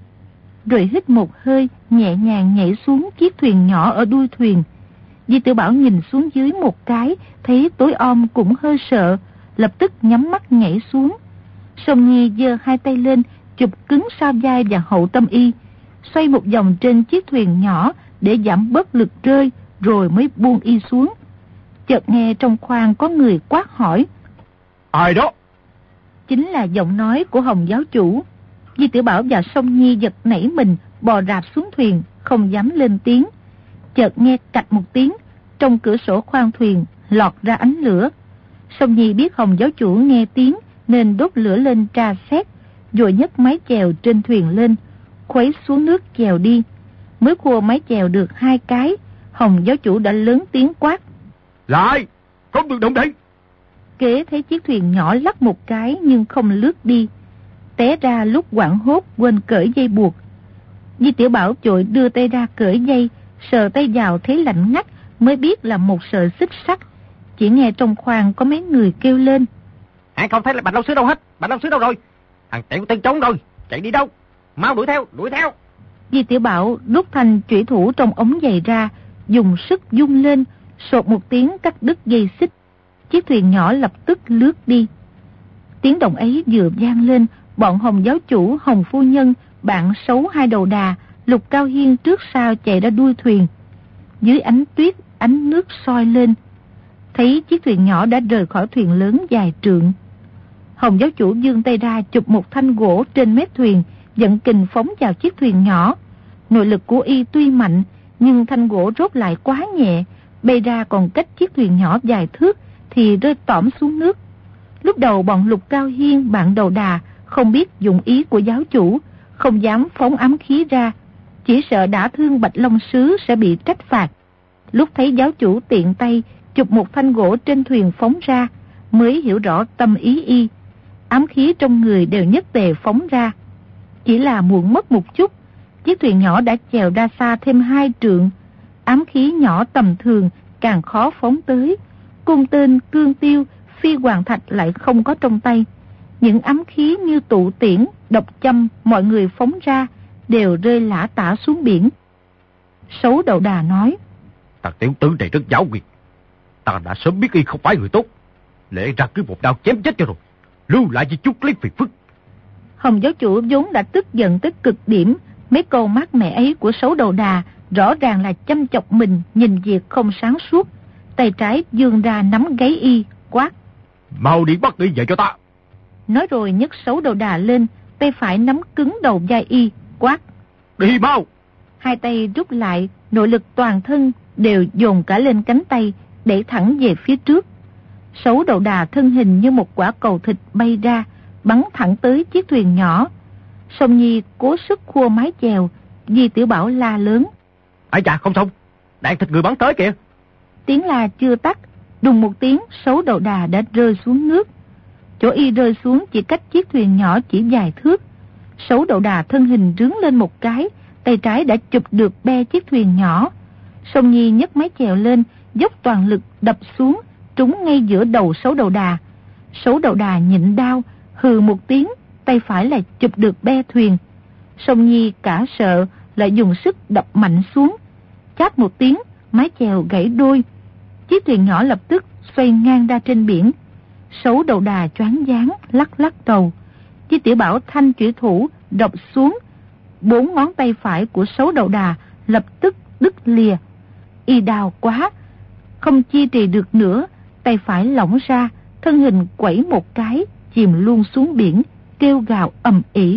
Rồi hít một hơi, nhẹ nhàng nhảy xuống chiếc thuyền nhỏ ở đuôi thuyền. Di Tiểu Bảo nhìn xuống dưới một cái, thấy tối om cũng hơi sợ, lập tức nhắm mắt nhảy xuống. Song Nhi giơ hai tay lên, chụp cứng sau vai và hậu tâm y, xoay một vòng trên chiếc thuyền nhỏ để giảm bớt lực rơi, rồi mới buông y xuống. Chợt nghe trong khoang có người quát hỏi: "Ai đó?" Chính là giọng nói của Hồng giáo chủ. Di Tiểu Bảo và Song Nhi giật nảy mình, bò rạp xuống thuyền, không dám lên tiếng. Chợt nghe cạch một tiếng, trong cửa sổ khoang thuyền lọt ra ánh lửa. Song Nhi biết Hồng giáo chủ nghe tiếng nên đốt lửa lên tra xét, rồi nhấc mái chèo trên thuyền lên, khuấy xuống nước chèo đi. Mới khua mái chèo được hai cái, Hồng giáo chủ đã lớn tiếng quát: "Lại, không được động đậy!" Kế thấy chiếc thuyền nhỏ lắc một cái nhưng không lướt đi, té ra lúc hoảng hốt quên cởi dây buộc. Di Tiểu Bảo vội đưa tay ra cởi dây, sờ tay vào thấy lạnh ngắt, mới biết là một sợi xích sắt. Chỉ nghe trong khoang có mấy người kêu lên: "Hãy không thấy là Bạch Long Sứ đâu hết, Bạch Long Sứ đâu rồi? Thằng Tiểu Tư trốn rồi, chạy đi đâu? Mau đuổi theo, đuổi theo!" Di Tiểu Bảo rút thanh chủy thủ trong ống giày ra, dùng sức vung lên, sột một tiếng cắt đứt dây xích. Chiếc thuyền nhỏ lập tức lướt đi. Tiếng động ấy vừa vang lên, bọn Hồng giáo chủ, Hồng phu nhân, bạn Xấu Hai Đầu Đà, Lục Cao Hiên trước sau chạy ra đuôi thuyền. Dưới ánh tuyết, ánh nước soi lên, thấy chiếc thuyền nhỏ đã rời khỏi thuyền lớn dài trượng. Hồng giáo chủ giương tay ra chụp một thanh gỗ trên mép thuyền, dẫn kình phóng vào chiếc thuyền nhỏ. Nội lực của y tuy mạnh, nhưng thanh gỗ rốt lại quá nhẹ, bay ra còn cách chiếc thuyền nhỏ vài thước thì rơi tõm xuống nước. Lúc đầu bọn Lục Cao Hiên, bạn Đầu Đà không biết dụng ý của giáo chủ, không dám phóng ám khí ra, chỉ sợ đã thương Bạch Long Sứ sẽ bị trách phạt. Lúc thấy giáo chủ tiện tay chụp một thanh gỗ trên thuyền phóng ra, mới hiểu rõ tâm ý y. Ám khí trong người đều nhất tề phóng ra. Chỉ là muộn mất một chút, chiếc thuyền nhỏ đã chèo ra xa thêm hai trượng. Ám khí nhỏ tầm thường càng khó phóng tới. Cung tên, cương tiêu, phi hoàng thạch lại không có trong tay. Những ám khí như tụ tiễn, độc châm mọi người phóng ra đều rơi lả tả xuống biển. Xấu Đầu Đà nói: "Thằng tiểu tử này rất giáo quyệt, ta đã sớm biết y không phải người tốt, lẽ ra cứ một đao chém chết cho rồi, lưu lại chỉ chút lấy phiền phức." Hồng giáo chủ vốn đã tức giận tới cực điểm, mấy câu mát mẻ ấy của Xấu Đầu Đà rõ ràng là chăm chọc mình, nhìn việc không sáng suốt. Tay trái giương ra nắm gáy y, quát: "Mau đi bắt y về cho ta!" Nói rồi nhấc Xấu Đầu Đà lên, tay phải nắm cứng đầu vai y, quát: "Đi mau!" Hai tay rút lại, nội lực toàn thân đều dồn cả lên cánh tay, đẩy thẳng về phía trước. Xấu Đầu Đà thân hình như một quả cầu thịt bay ra, bắn thẳng tới chiếc thuyền nhỏ. Song Nhi cố sức khua mái chèo. Di Tiểu Bảo la lớn: "Ây chà, không xong, đạn thịt người bắn tới kìa!" Tiếng la chưa tắt, đùng một tiếng, Xấu Đầu Đà đã rơi xuống nước. Chỗ y rơi xuống chỉ cách chiếc thuyền nhỏ chỉ vài thước. Xấu Đầu Đà thân hình rướn lên một cái, tay trái đã chụp được be chiếc thuyền nhỏ. Song Nhi nhấc mái chèo lên, dốc toàn lực đập xuống, trúng ngay giữa đầu Xấu Đầu Đà. Xấu Đầu Đà nhịn đau, hừ một tiếng, tay phải lại chụp được be thuyền. Song Nhi cả sợ, lại dùng sức đập mạnh xuống. Chát một tiếng, mái chèo gãy đôi. Chiếc thuyền nhỏ lập tức xoay ngang ra trên biển. Xấu Đầu Đà choáng váng, lắc lắc đầu. Di Tiểu Bảo thanh chủy thủ đập xuống, bốn ngón tay phải của Xấu Đầu Đà lập tức đứt lìa. Y đau quá, không chi trì được nữa, tay phải lỏng ra, thân hình quẩy một cái, chìm luôn xuống biển, kêu gào ầm ĩ.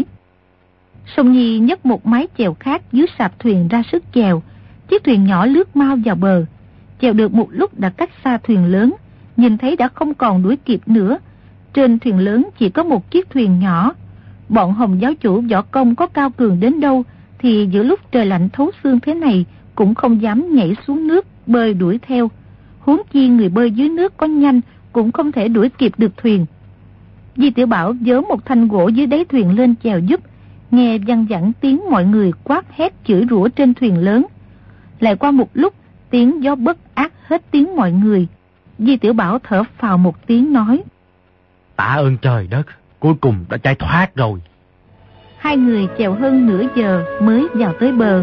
Song Nhi nhấc một mái chèo khác dưới sạp thuyền ra sức chèo. Chiếc thuyền nhỏ lướt mau vào bờ, chèo được một lúc đã cách xa thuyền lớn, nhìn thấy đã không còn đuổi kịp nữa. Trên thuyền lớn chỉ có một chiếc thuyền nhỏ. Bọn Hồng giáo chủ võ công có cao cường đến đâu thì giữa lúc trời lạnh thấu xương thế này cũng không dám nhảy xuống nước bơi đuổi theo. Huống chi người bơi dưới nước có nhanh cũng không thể đuổi kịp được thuyền. Di Tiểu Bảo giơ một thanh gỗ dưới đáy thuyền lên chèo giúp, nghe văng vẳng tiếng mọi người quát hét chửi rủa trên thuyền lớn. Lại qua một lúc, tiếng gió bấc át hết tiếng mọi người. Di Tiểu Bảo thở phào một tiếng nói: Tạ ơn trời đất, cuối cùng đã chạy thoát rồi. Hai người chèo hơn nửa giờ mới vào tới bờ.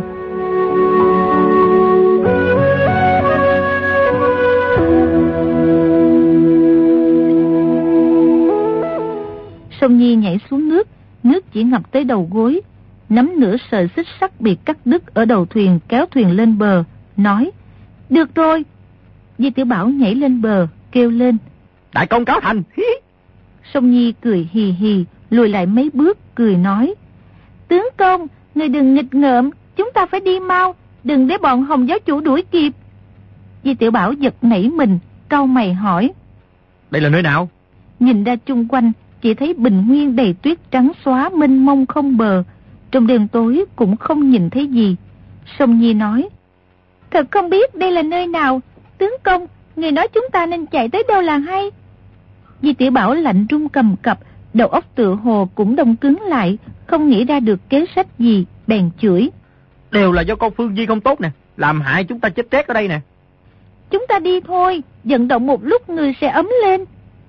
Sông Nhi nhảy xuống nước, nước chỉ ngập tới đầu gối, nắm nửa sợi xích sắt bị cắt đứt ở đầu thuyền kéo thuyền lên bờ, nói: Được rồi. Di Tiểu Bảo nhảy lên bờ, kêu lên: Đại công cáo thành. Sông Nhi cười hì hì, lùi lại mấy bước, cười nói: Tướng công, người đừng nghịch ngợm, chúng ta phải đi mau, đừng để bọn Hồng giáo chủ đuổi kịp. Di Tiểu Bảo giật nảy mình, cau mày hỏi: Đây là nơi nào? Nhìn ra chung quanh, chỉ thấy bình nguyên đầy tuyết trắng xóa mênh mông không bờ. Trong đêm tối cũng không nhìn thấy gì. Sông Nhi nói: Thật không biết đây là nơi nào. Tướng công, người nói chúng ta nên chạy tới đâu là hay. Di Tiểu Bảo lạnh run cầm cập, đầu óc tựa hồ cũng đông cứng lại, không nghĩ ra được kế sách gì, bèn chửi: Đều là do con Phương Di không tốt nè, làm hại chúng ta chết rét ở đây nè. Chúng ta đi thôi, vận động một lúc người sẽ ấm lên.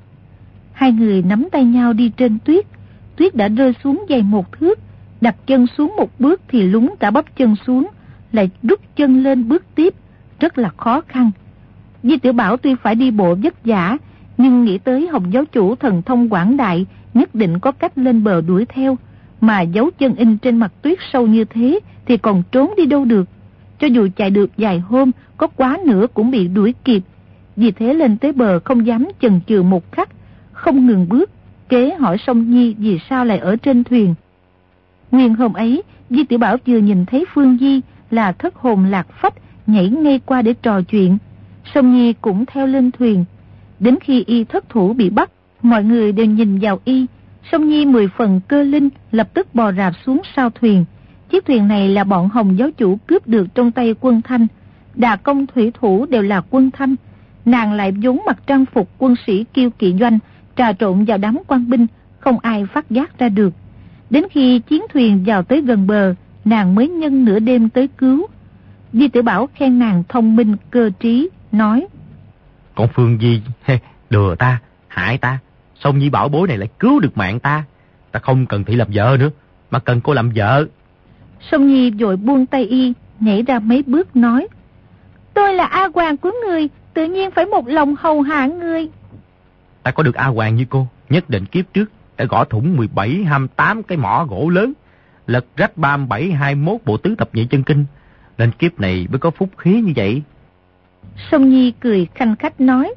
Hai người nắm tay nhau đi trên tuyết. Tuyết đã rơi xuống dày một thước, đặt chân xuống một bước thì lún cả bắp chân xuống, lại rút chân lên bước tiếp, rất là khó khăn. Di Tiểu Bảo tuy phải đi bộ vất vả, nhưng nghĩ tới Hồng giáo chủ thần thông quảng đại, nhất định có cách lên bờ đuổi theo, mà dấu chân in trên mặt tuyết sâu như thế thì còn trốn đi đâu được. Cho dù chạy được vài hôm, có quá nữa cũng bị đuổi kịp. Vì thế lên tới bờ không dám chần chừ một khắc, không ngừng bước, kế hỏi Sông Nhi vì sao lại ở trên thuyền. Nguyên hôm ấy, Di Tiểu Bảo vừa nhìn thấy Phương Di là thất hồn lạc phách, nhảy ngay qua để trò chuyện. Sông Nhi cũng theo lên thuyền. Đến khi y thất thủ bị bắt, mọi người đều nhìn vào y. Sông Nhi mười phần cơ linh, lập tức bò rạp xuống sau thuyền. Chiếc thuyền này là bọn Hồng giáo chủ cướp được trong tay Quân Thanh. Đà công thủy thủ đều là Quân Thanh. Nàng lại vốn mặc trang phục quân sĩ kiêu kỵ doanh, trà trộn vào đám quan binh, không ai phát giác ra được. Đến khi chiến thuyền vào tới gần bờ, nàng mới nhân nửa đêm tới cứu. Di Tiểu Bảo khen nàng thông minh cơ trí, nói: Con Phương Di lừa ta, hại ta, Sông Nhi bảo bối này lại cứu được mạng ta. Ta không cần thị làm vợ nữa, mà cần cô làm vợ. Sông Nhi vội buông tay y, nhảy ra mấy bước nói: Tôi là A Hoàng của người, tự nhiên phải một lòng hầu hạ người. Ta có được A Hoàng như cô, nhất định kiếp trước đã gõ thủng mười bảy hai mươi tám cái mỏ gỗ lớn, lật rách ba mươi bảy hai mươi mốt bộ tứ thập nhị chân kinh, nên kiếp này mới có phúc khí như vậy. Sông Nhi cười khanh khách nói: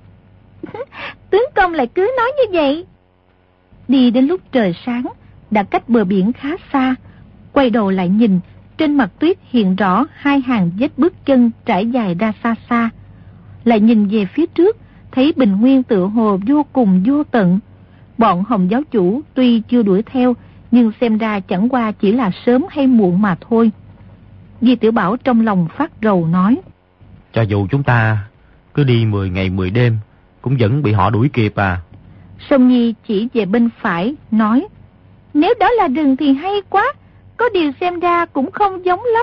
Tướng công lại cứ nói như vậy. Đi đến lúc trời sáng, đã cách bờ biển khá xa. Quay đầu lại nhìn, trên mặt tuyết hiện rõ hai hàng vết bước chân trải dài ra xa xa. Lại nhìn về phía trước, thấy bình nguyên tựa hồ vô cùng vô tận. Bọn Hồng giáo chủ tuy chưa đuổi theo, nhưng xem ra chẳng qua chỉ là sớm hay muộn mà thôi. Di Tiểu Bảo trong lòng phát rầu nói: Cho dù chúng ta cứ đi mười ngày mười đêm, cũng vẫn bị họ đuổi kịp à. Sông Nhi chỉ về bên phải, nói: Nếu đó là rừng thì hay quá, có điều xem ra cũng không giống lắm.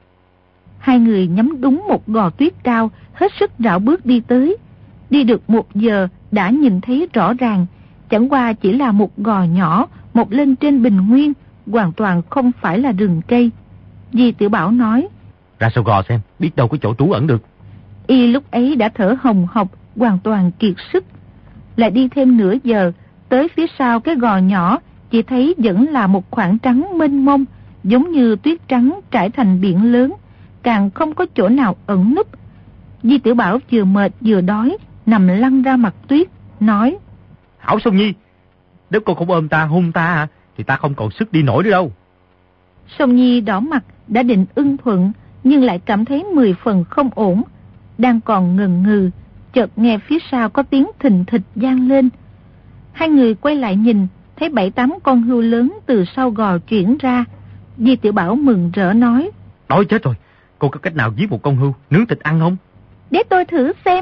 Hai người nhắm đúng một gò tuyết cao, hết sức rảo bước đi tới. Đi được một giờ đã nhìn thấy rõ ràng, chẳng qua chỉ là một gò nhỏ mọc lên trên bình nguyên, hoàn toàn không phải là rừng cây. Di Tiểu Bảo nói: Ra sau gò xem, biết đâu có chỗ trú ẩn được. Y lúc ấy đã thở hồng hộc, hoàn toàn kiệt sức. Lại đi thêm nửa giờ, tới phía sau cái gò nhỏ, chỉ thấy vẫn là một khoảng trắng mênh mông, giống như tuyết trắng trải thành biển lớn, càng không có chỗ nào ẩn núp. Di Tiểu Bảo vừa mệt vừa đói, nằm lăn ra mặt tuyết, nói: Hảo Sông Nhi, nếu cô không ôm ta hôn ta à, thì ta không còn sức đi nổi nữa đâu. Sông Nhi đỏ mặt, đã định ưng thuận, nhưng lại cảm thấy mười phần không ổn. Đang còn ngần ngừ, chợt nghe phía sau có tiếng thình thịch vang lên. Hai người quay lại nhìn, thấy bảy tám con hươu lớn từ sau gò chuyển ra. Di Tiểu Bảo mừng rỡ nói: Đói chết rồi, cô có cách nào giết một con hươu nướng thịt ăn không? Để tôi thử xem.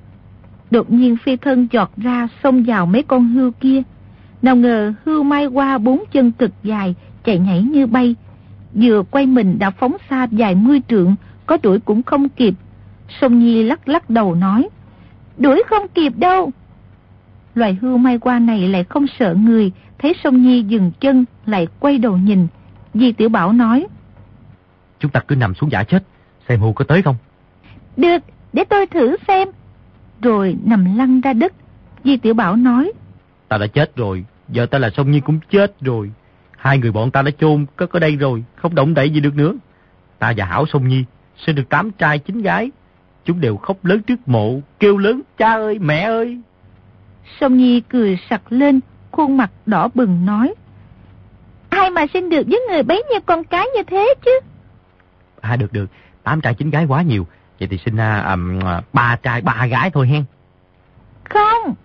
Đột nhiên phi thân giọt ra, xông vào mấy con hươu kia. Nào ngờ hươu mai qua bốn chân cực dài, chạy nhảy như bay. Vừa quay mình đã phóng xa vài mươi trượng, có đuổi cũng không kịp. Sông Nhi lắc lắc đầu nói, đuổi không kịp đâu. Loài hươu may qua này lại không sợ người, thấy Sông Nhi dừng chân lại quay đầu nhìn. Di Tiểu Bảo nói, chúng ta cứ nằm xuống giả chết, xem hươu có tới không. Được, để tôi thử xem. Rồi nằm lăn ra đất. Di Tiểu Bảo nói, ta đã chết rồi, giờ ta là Sông Nhi cũng chết rồi. Hai người bọn ta đã chôn có ở đây rồi, không động đậy gì được nữa. Ta và Hảo Sông Nhi sinh được tám trai chín gái. Chúng đều khóc lớn trước mộ, kêu lớn cha ơi, mẹ ơi. Sông Nhi cười sặc lên, khuôn mặt đỏ bừng nói, ai mà sinh được với người bấy nhiêu con cái như thế chứ? À được được, tám trai chín gái quá nhiều. Vậy thì sinh ra um, ba trai ba gái thôi hen. Không.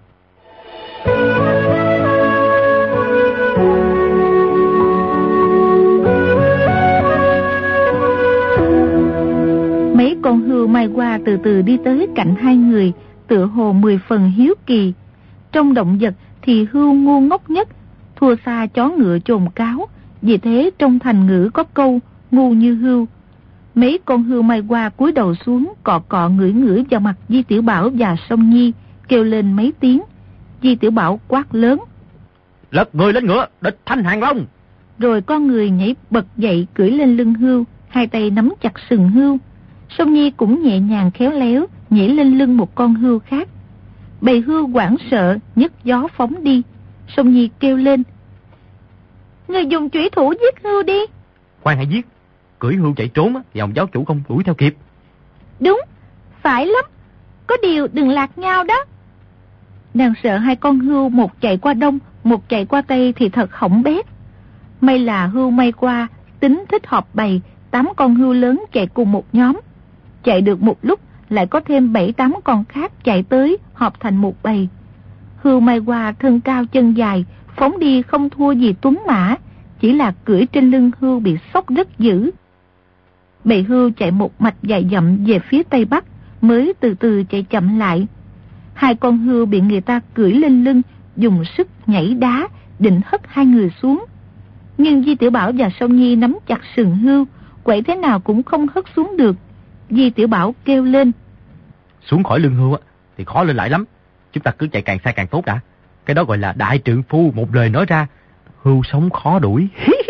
Mấy con hươu mai qua từ từ đi tới cạnh hai người, tựa hồ mười phần hiếu kỳ. Trong động vật thì hươu ngu ngốc nhất, thua xa chó ngựa chồn cáo. Vì thế trong thành ngữ có câu ngu như hươu. Mấy con hươu mai qua cúi đầu xuống, cọ cọ ngửi ngửi vào mặt Di Tiểu Bảo và Sông Nhi, kêu lên mấy tiếng. Di Tiểu Bảo quát lớn, lật người lên ngựa, địch Thanh Hàng Long. Rồi con người nhảy bật dậy, cưỡi lên lưng hươu, hai tay nắm chặt sừng hươu. Sông Nhi cũng nhẹ nhàng khéo léo nhảy lên lưng một con hươu khác. Bầy hươu hoảng sợ nhấc gió phóng đi. Sông Nhi kêu lên, người dùng chủy thủ giết hươu đi. Khoan hãy giết, cưỡi hươu chạy trốn á, dòng giáo chủ không đuổi theo kịp. Đúng, phải lắm, có điều đừng lạc nhau đó. Nàng sợ hai con hươu một chạy qua đông, một chạy qua tây thì thật hỏng bét. May là hươu may qua tính thích họp bầy, tám con hươu lớn chạy cùng một nhóm. Chạy được một lúc lại có thêm bảy tám con khác chạy tới họp thành một bầy. Hươu may qua thân cao chân dài, phóng đi không thua gì tuấn mã, chỉ là cưỡi trên lưng hươu bị sốc rất dữ. Bầy hươu chạy một mạch dài dặm về phía tây bắc, mới từ từ chạy chậm lại. Hai con hươu bị người ta cưỡi lên lưng, dùng sức nhảy đá, định hất hai người xuống. Nhưng Di Tiểu Bảo và Sông Nhi nắm chặt sừng hươu, quậy thế nào cũng không hất xuống được. Di Tiểu Bảo kêu lên, xuống khỏi lưng hươu thì khó lên lại lắm. Chúng ta cứ chạy càng xa càng tốt đã. Cái đó gọi là đại trượng phu một lời nói ra, hươu sống khó đuổi.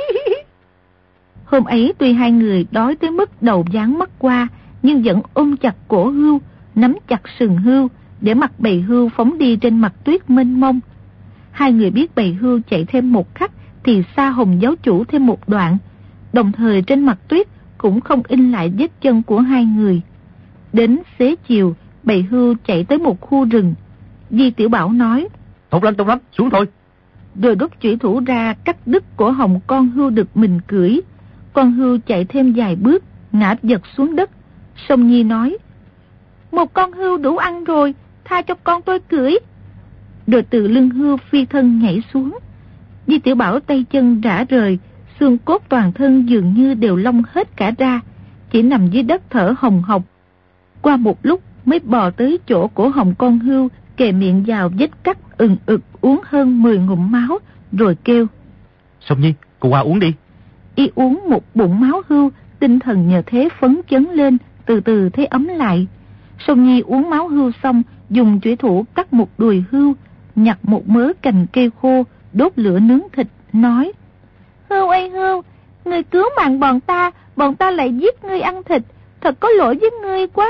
Hôm ấy tuy hai người đói tới mức đầu dán mắt qua, nhưng vẫn ôm chặt cổ hươu, nắm chặt sừng hươu, để mặc bầy hươu phóng đi trên mặt tuyết mênh mông. Hai người biết bầy hươu chạy thêm một khắc thì xa Hồng giáo chủ thêm một đoạn, đồng thời trên mặt tuyết cũng không in lại vết chân của hai người. Đến xế chiều, bầy hươu chạy tới một khu rừng. Di Tiểu Bảo nói, tốt lắm, tốt lắm, xuống thôi. Rồi rút chủy thủ ra cắt đứt cổ họng con hươu được mình cưỡi. Con hươu chạy thêm vài bước, ngã giật xuống đất. Sông Nhi nói, một con hươu đủ ăn rồi, tha cho con tôi cưỡi. Rồi từ lưng hươu phi thân nhảy xuống. Di Tiểu Bảo tay chân rã rời, xương cốt toàn thân dường như đều lông hết cả ra, chỉ nằm dưới đất thở hồng hộc. Qua một lúc mới bò tới chỗ cổ họng con hươu, kề miệng vào vết cắt ừng ực uống hơn mười ngụm máu, rồi kêu, Sông Nhi, cô qua uống đi. Y uống một bụng máu hươu, tinh thần nhờ thế phấn chấn lên, từ từ thấy ấm lại. Sông Nhi uống máu hươu xong, dùng chủy thủ cắt một đùi hươu, nhặt một mớ cành cây khô, đốt lửa nướng thịt, nói, hươu ơi hươu, ngươi cứu mạng bọn ta, bọn ta lại giết ngươi ăn thịt, thật có lỗi với ngươi quá.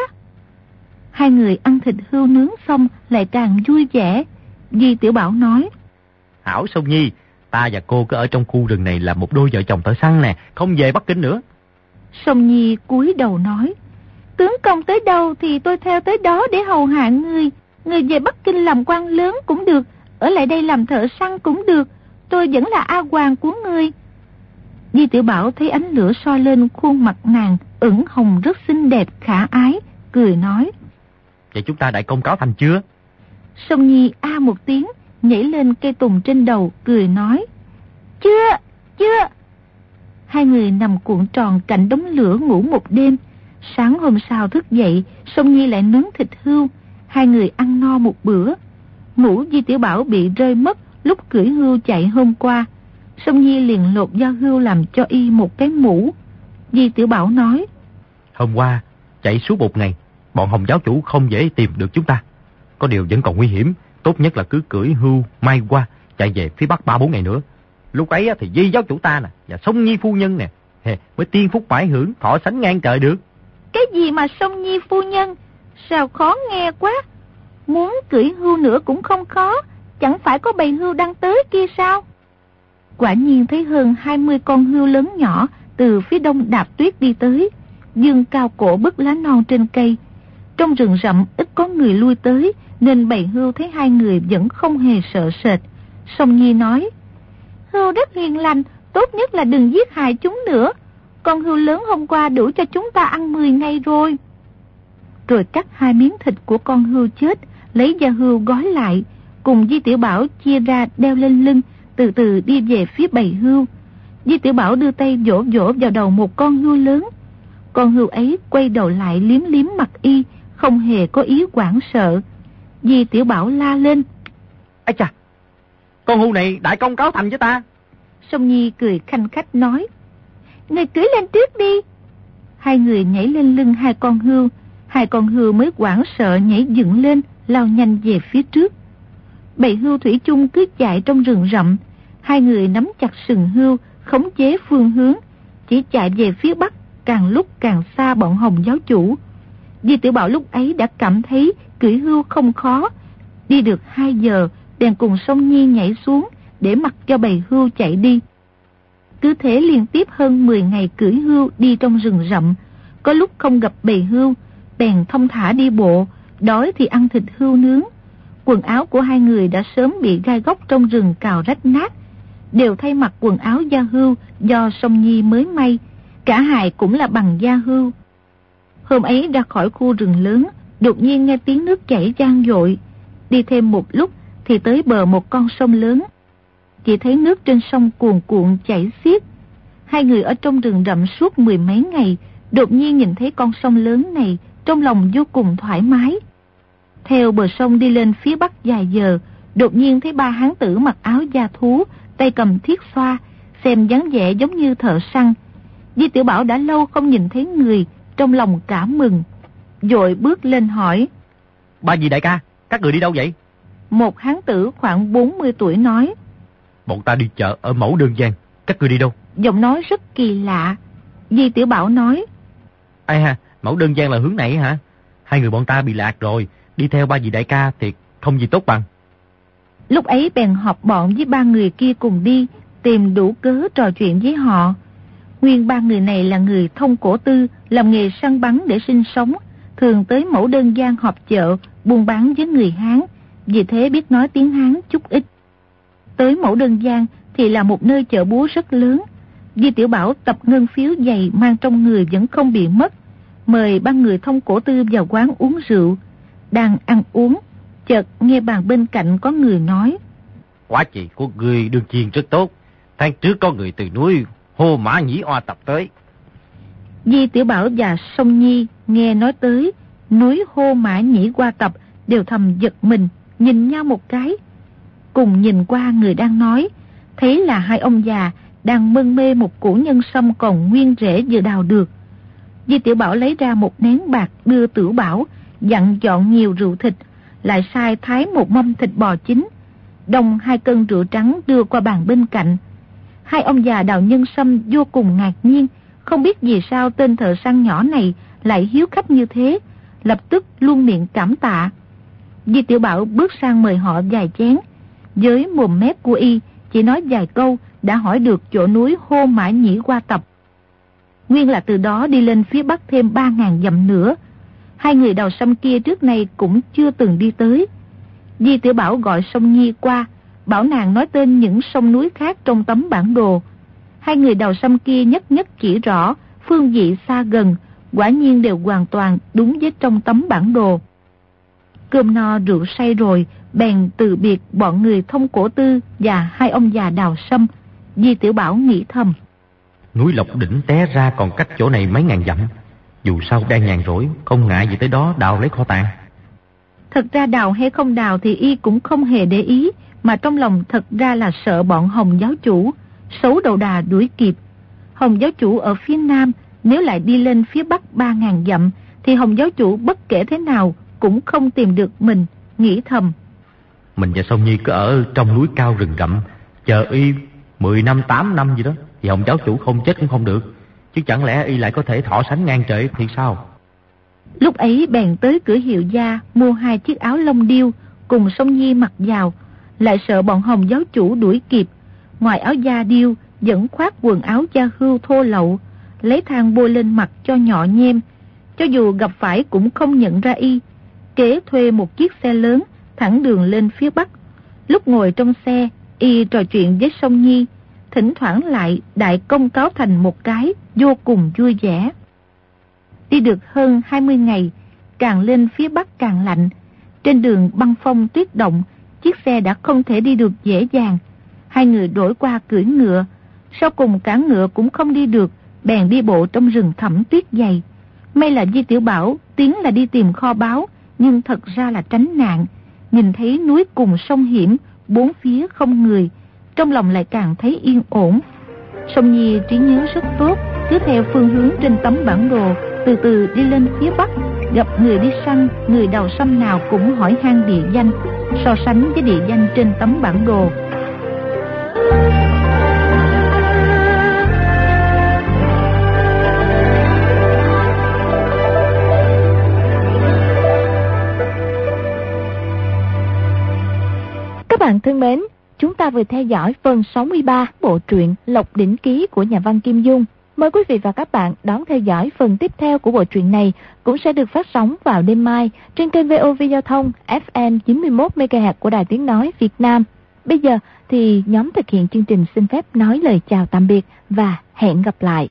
Hai người ăn thịt hươu nướng xong lại càng vui vẻ. Di Tiểu Bảo nói, hảo Sông Nhi, ta và cô cứ ở trong khu rừng này là một đôi vợ chồng thợ săn nè, không về Bắc Kinh nữa. Sông Nhi cúi đầu nói, tướng công tới đâu thì tôi theo tới đó để hầu hạ ngươi. Ngươi về Bắc Kinh làm quan lớn cũng được, ở lại đây làm thợ săn cũng được, tôi vẫn là A Hoàng của ngươi. Di Tiểu Bảo thấy ánh lửa soi lên khuôn mặt nàng ửng hồng rất xinh đẹp khả ái, cười nói, vậy chúng ta đại công cáo thành chưa? Sông Nhi a một tiếng, nhảy lên cây tùng trên đầu, cười nói, chưa, chưa. Hai người nằm cuộn tròn cạnh đống lửa ngủ một đêm. Sáng hôm sau thức dậy, Sông Nhi lại nướng thịt hươu. Hai người ăn no một bữa. Mũ Di Tiểu Bảo bị rơi mất lúc cưỡi hươu chạy hôm qua. Song Nhi liền lột da hươu làm cho y một cái mũ. Di Tiểu Bảo nói: Hôm qua chạy suốt một ngày, bọn Hồng giáo chủ không dễ tìm được chúng ta. Có điều vẫn còn nguy hiểm, tốt nhất là cứ cưỡi hươu mai qua chạy về phía bắc ba bốn ngày nữa. Lúc ấy thì Di giáo chủ ta nè và Song Nhi phu nhân nè mới tiên phúc mãi hưởng, thọ sánh ngang trời được. Cái gì mà Song Nhi phu nhân, sao khó nghe quá. Muốn cưỡi hươu nữa cũng không khó, chẳng phải có bầy hươu đang tới kia sao? Quả nhiên thấy hơn hai mươi con hươu lớn nhỏ từ phía đông đạp tuyết đi tới, dương cao cổ bứt lá non trên cây. Trong rừng rậm ít có người lui tới, nên bầy hươu thấy hai người vẫn không hề sợ sệt. Song Nhi nói: Hươu rất hiền lành, tốt nhất là đừng giết hại chúng nữa. Con hươu lớn hôm qua đủ cho chúng ta ăn mười ngày rồi. Rồi cắt hai miếng thịt của con hươu chết, lấy da hươu gói lại, cùng Di Tiểu Bảo chia ra đeo lên lưng, từ từ đi về phía bầy hươu. Di Tiểu Bảo đưa tay vỗ vỗ vào đầu một con hươu lớn. Con hươu ấy quay đầu lại liếm liếm mặt y, không hề có ý hoảng sợ. Di Tiểu Bảo la lên: Ây chà, con hươu này đại công cáo thành với ta. Song Nhi cười khanh khách nói: Người cưỡi lên trước đi. Hai người nhảy lên lưng hai con hươu. Hai con hươu mới hoảng sợ nhảy dựng lên, lao nhanh về phía trước. Bầy hươu thủy chung cứ chạy trong rừng rậm. Hai người nắm chặt sừng hươu, khống chế phương hướng, chỉ chạy về phía bắc, càng lúc càng xa bọn Hồng giáo chủ. Di Tiểu Bảo lúc ấy đã cảm thấy cưỡi hươu không khó. Đi được hai giờ, bèn cùng Song Nhi nhảy xuống để mặc cho bầy hươu chạy đi. Cứ thế liên tiếp hơn mười ngày cưỡi hươu đi trong rừng rậm. Có lúc không gặp bầy hươu, bèn thông thả đi bộ, đói thì ăn thịt hươu nướng. Quần áo của hai người đã sớm bị gai góc trong rừng cào rách nát, đều thay mặc quần áo da hươu do Song Nhi mới may. Cả hai cũng là bằng da hươu. Hôm ấy ra khỏi khu rừng lớn, đột nhiên nghe tiếng nước chảy vang dội. Đi thêm một lúc thì tới bờ một con sông lớn. Chỉ thấy nước trên sông cuồn cuộn chảy xiết. Hai người ở trong rừng rậm suốt mười mấy ngày, đột nhiên nhìn thấy con sông lớn này, trong lòng vô cùng thoải mái. Theo bờ sông đi lên phía bắc vài giờ, đột nhiên thấy ba hán tử mặc áo da thú, tay cầm thiết xoa, xem dáng vẻ giống như thợ săn. Di Tiểu Bảo đã lâu không nhìn thấy người, trong lòng cảm mừng, vội bước lên hỏi: Ba gì đại ca, các người đi đâu vậy? Một hán tử khoảng bốn mươi tuổi nói: Bọn ta đi chợ ở Mẫu Đơn Giang, các người đi đâu? Giọng nói rất kỳ lạ. Di Tiểu Bảo nói: Ai ha, Mẫu Đơn Giang là hướng này hả? Hai người bọn ta bị lạc rồi, đi theo ba vị đại ca thì không gì tốt bằng. Lúc ấy bèn họp bọn với ba người kia cùng đi, tìm đủ cớ trò chuyện với họ. Nguyên ba người này là người Thông Cổ Tư, làm nghề săn bắn để sinh sống, thường tới Mẫu Đơn Giang họp chợ, buôn bán với người Hán, vì thế biết nói tiếng Hán chút ít. Tới Mẫu Đơn Giang thì là một nơi chợ búa rất lớn. Di Tiểu Bảo tập ngân phiếu dày mang trong người vẫn không bị mất, mời ba người Thông Cổ Tư vào quán uống rượu. Đang ăn uống, chợt nghe bàn bên cạnh có người nói: Quá chị của người đường chiên rất tốt. Tháng trước có người từ núi Hô Mã Nhĩ Oa tập tới. Di Tiểu Bảo và Song Nhi nghe nói tới núi Hô Mã Nhĩ Oa tập đều thầm giật mình, nhìn nhau một cái. Cùng nhìn qua người đang nói, thấy là hai ông già đang mân mê một củ nhân sâm còn nguyên rễ vừa đào được. Di Tiểu Bảo lấy ra một nén bạc đưa Tiểu Bảo, dặn dọn nhiều rượu thịt, lại sai thái một mâm thịt bò chín, đồng hai cân rượu trắng đưa qua bàn bên cạnh. Hai ông già đào nhân sâm vô cùng ngạc nhiên, không biết vì sao tên thợ săn nhỏ này lại hiếu khách như thế, lập tức luôn miệng cảm tạ. Di Tiểu Bảo bước sang mời họ vài chén, với mồm mép của y chỉ nói vài câu đã hỏi được chỗ núi Hô Mã Nhĩ Oa tập. Nguyên là từ đó đi lên phía bắc thêm ba ngàn dặm nữa. Hai người đào sâm kia trước nay cũng chưa từng đi tới. Di Tiểu Bảo gọi Song Nhi qua, bảo nàng nói tên những sông núi khác trong tấm bản đồ. Hai người đào sâm kia nhất nhất chỉ rõ phương vị xa gần, quả nhiên đều hoàn toàn đúng với trong tấm bản đồ. Cơm no rượu say rồi, bèn từ biệt bọn người Thông Cổ Tư và hai ông già đào sâm. Di Tiểu Bảo nghĩ thầm: Núi Lộc Đỉnh té ra còn cách chỗ này mấy ngàn dặm. Dù sao đang nhàn rỗi, không ngại gì tới đó đào lấy kho tàng. Thật ra đào hay không đào thì y cũng không hề để ý, mà trong lòng thật ra là sợ bọn Hồng giáo chủ, Sấu Đầu Đà đuổi kịp. Hồng giáo chủ ở phía nam, nếu lại đi lên phía bắc ba ngàn dặm, thì Hồng giáo chủ bất kể thế nào cũng không tìm được mình, nghĩ thầm. Mình và Song Nhi cứ ở trong núi cao rừng rậm, chờ y mười năm, tám năm gì đó, thì Hồng giáo chủ không chết cũng không được. Chứ chẳng lẽ y lại có thể thọ sánh ngang trời thì sao? Lúc ấy bèn tới cửa Hiệu Gia mua hai chiếc áo lông điêu cùng Song Nhi mặc vào, lại sợ bọn Hồng giáo chủ đuổi kịp. Ngoài áo da điêu vẫn khoác quần áo da hươu thô lậu, lấy than bôi lên mặt cho nhọ nhem, cho dù gặp phải cũng không nhận ra y. Kế thuê một chiếc xe lớn thẳng đường lên phía bắc. Lúc ngồi trong xe, y trò chuyện với Song Nhi, thỉnh thoảng lại đại công cáo thành một cái, vô cùng vui vẻ. Đi được hơn hai mươi ngày, càng lên phía bắc càng lạnh. Trên đường băng phong tuyết động, chiếc xe đã không thể đi được dễ dàng. Hai người đổi qua cưỡi ngựa, sau cùng cả ngựa cũng không đi được, bèn đi bộ trong rừng thẳm tuyết dày. May là Di Tiểu Bảo tiến là đi tìm kho báu, nhưng thật ra là tránh nạn. Nhìn thấy núi cùng sông hiểm, bốn phía không người, trong lòng lại càng thấy yên ổn. Song Nhi trí nhớ rất tốt, cứ theo phương hướng trên tấm bản đồ, từ từ đi lên phía bắc. Gặp người đi săn, người đào sâm nào cũng hỏi han địa danh, so sánh với địa danh trên tấm bản đồ. Các bạn thân mến, chúng ta vừa theo dõi phần sáu mươi ba bộ truyện Lộc Đỉnh Ký của nhà văn Kim Dung. Mời quý vị và các bạn đón theo dõi phần tiếp theo của bộ truyện này, cũng sẽ được phát sóng vào đêm mai trên kênh vê o vê Giao thông ép em chín mươi mốt mê ga héc của Đài Tiếng Nói Việt Nam. Bây giờ thì nhóm thực hiện chương trình xin phép nói lời chào tạm biệt và hẹn gặp lại.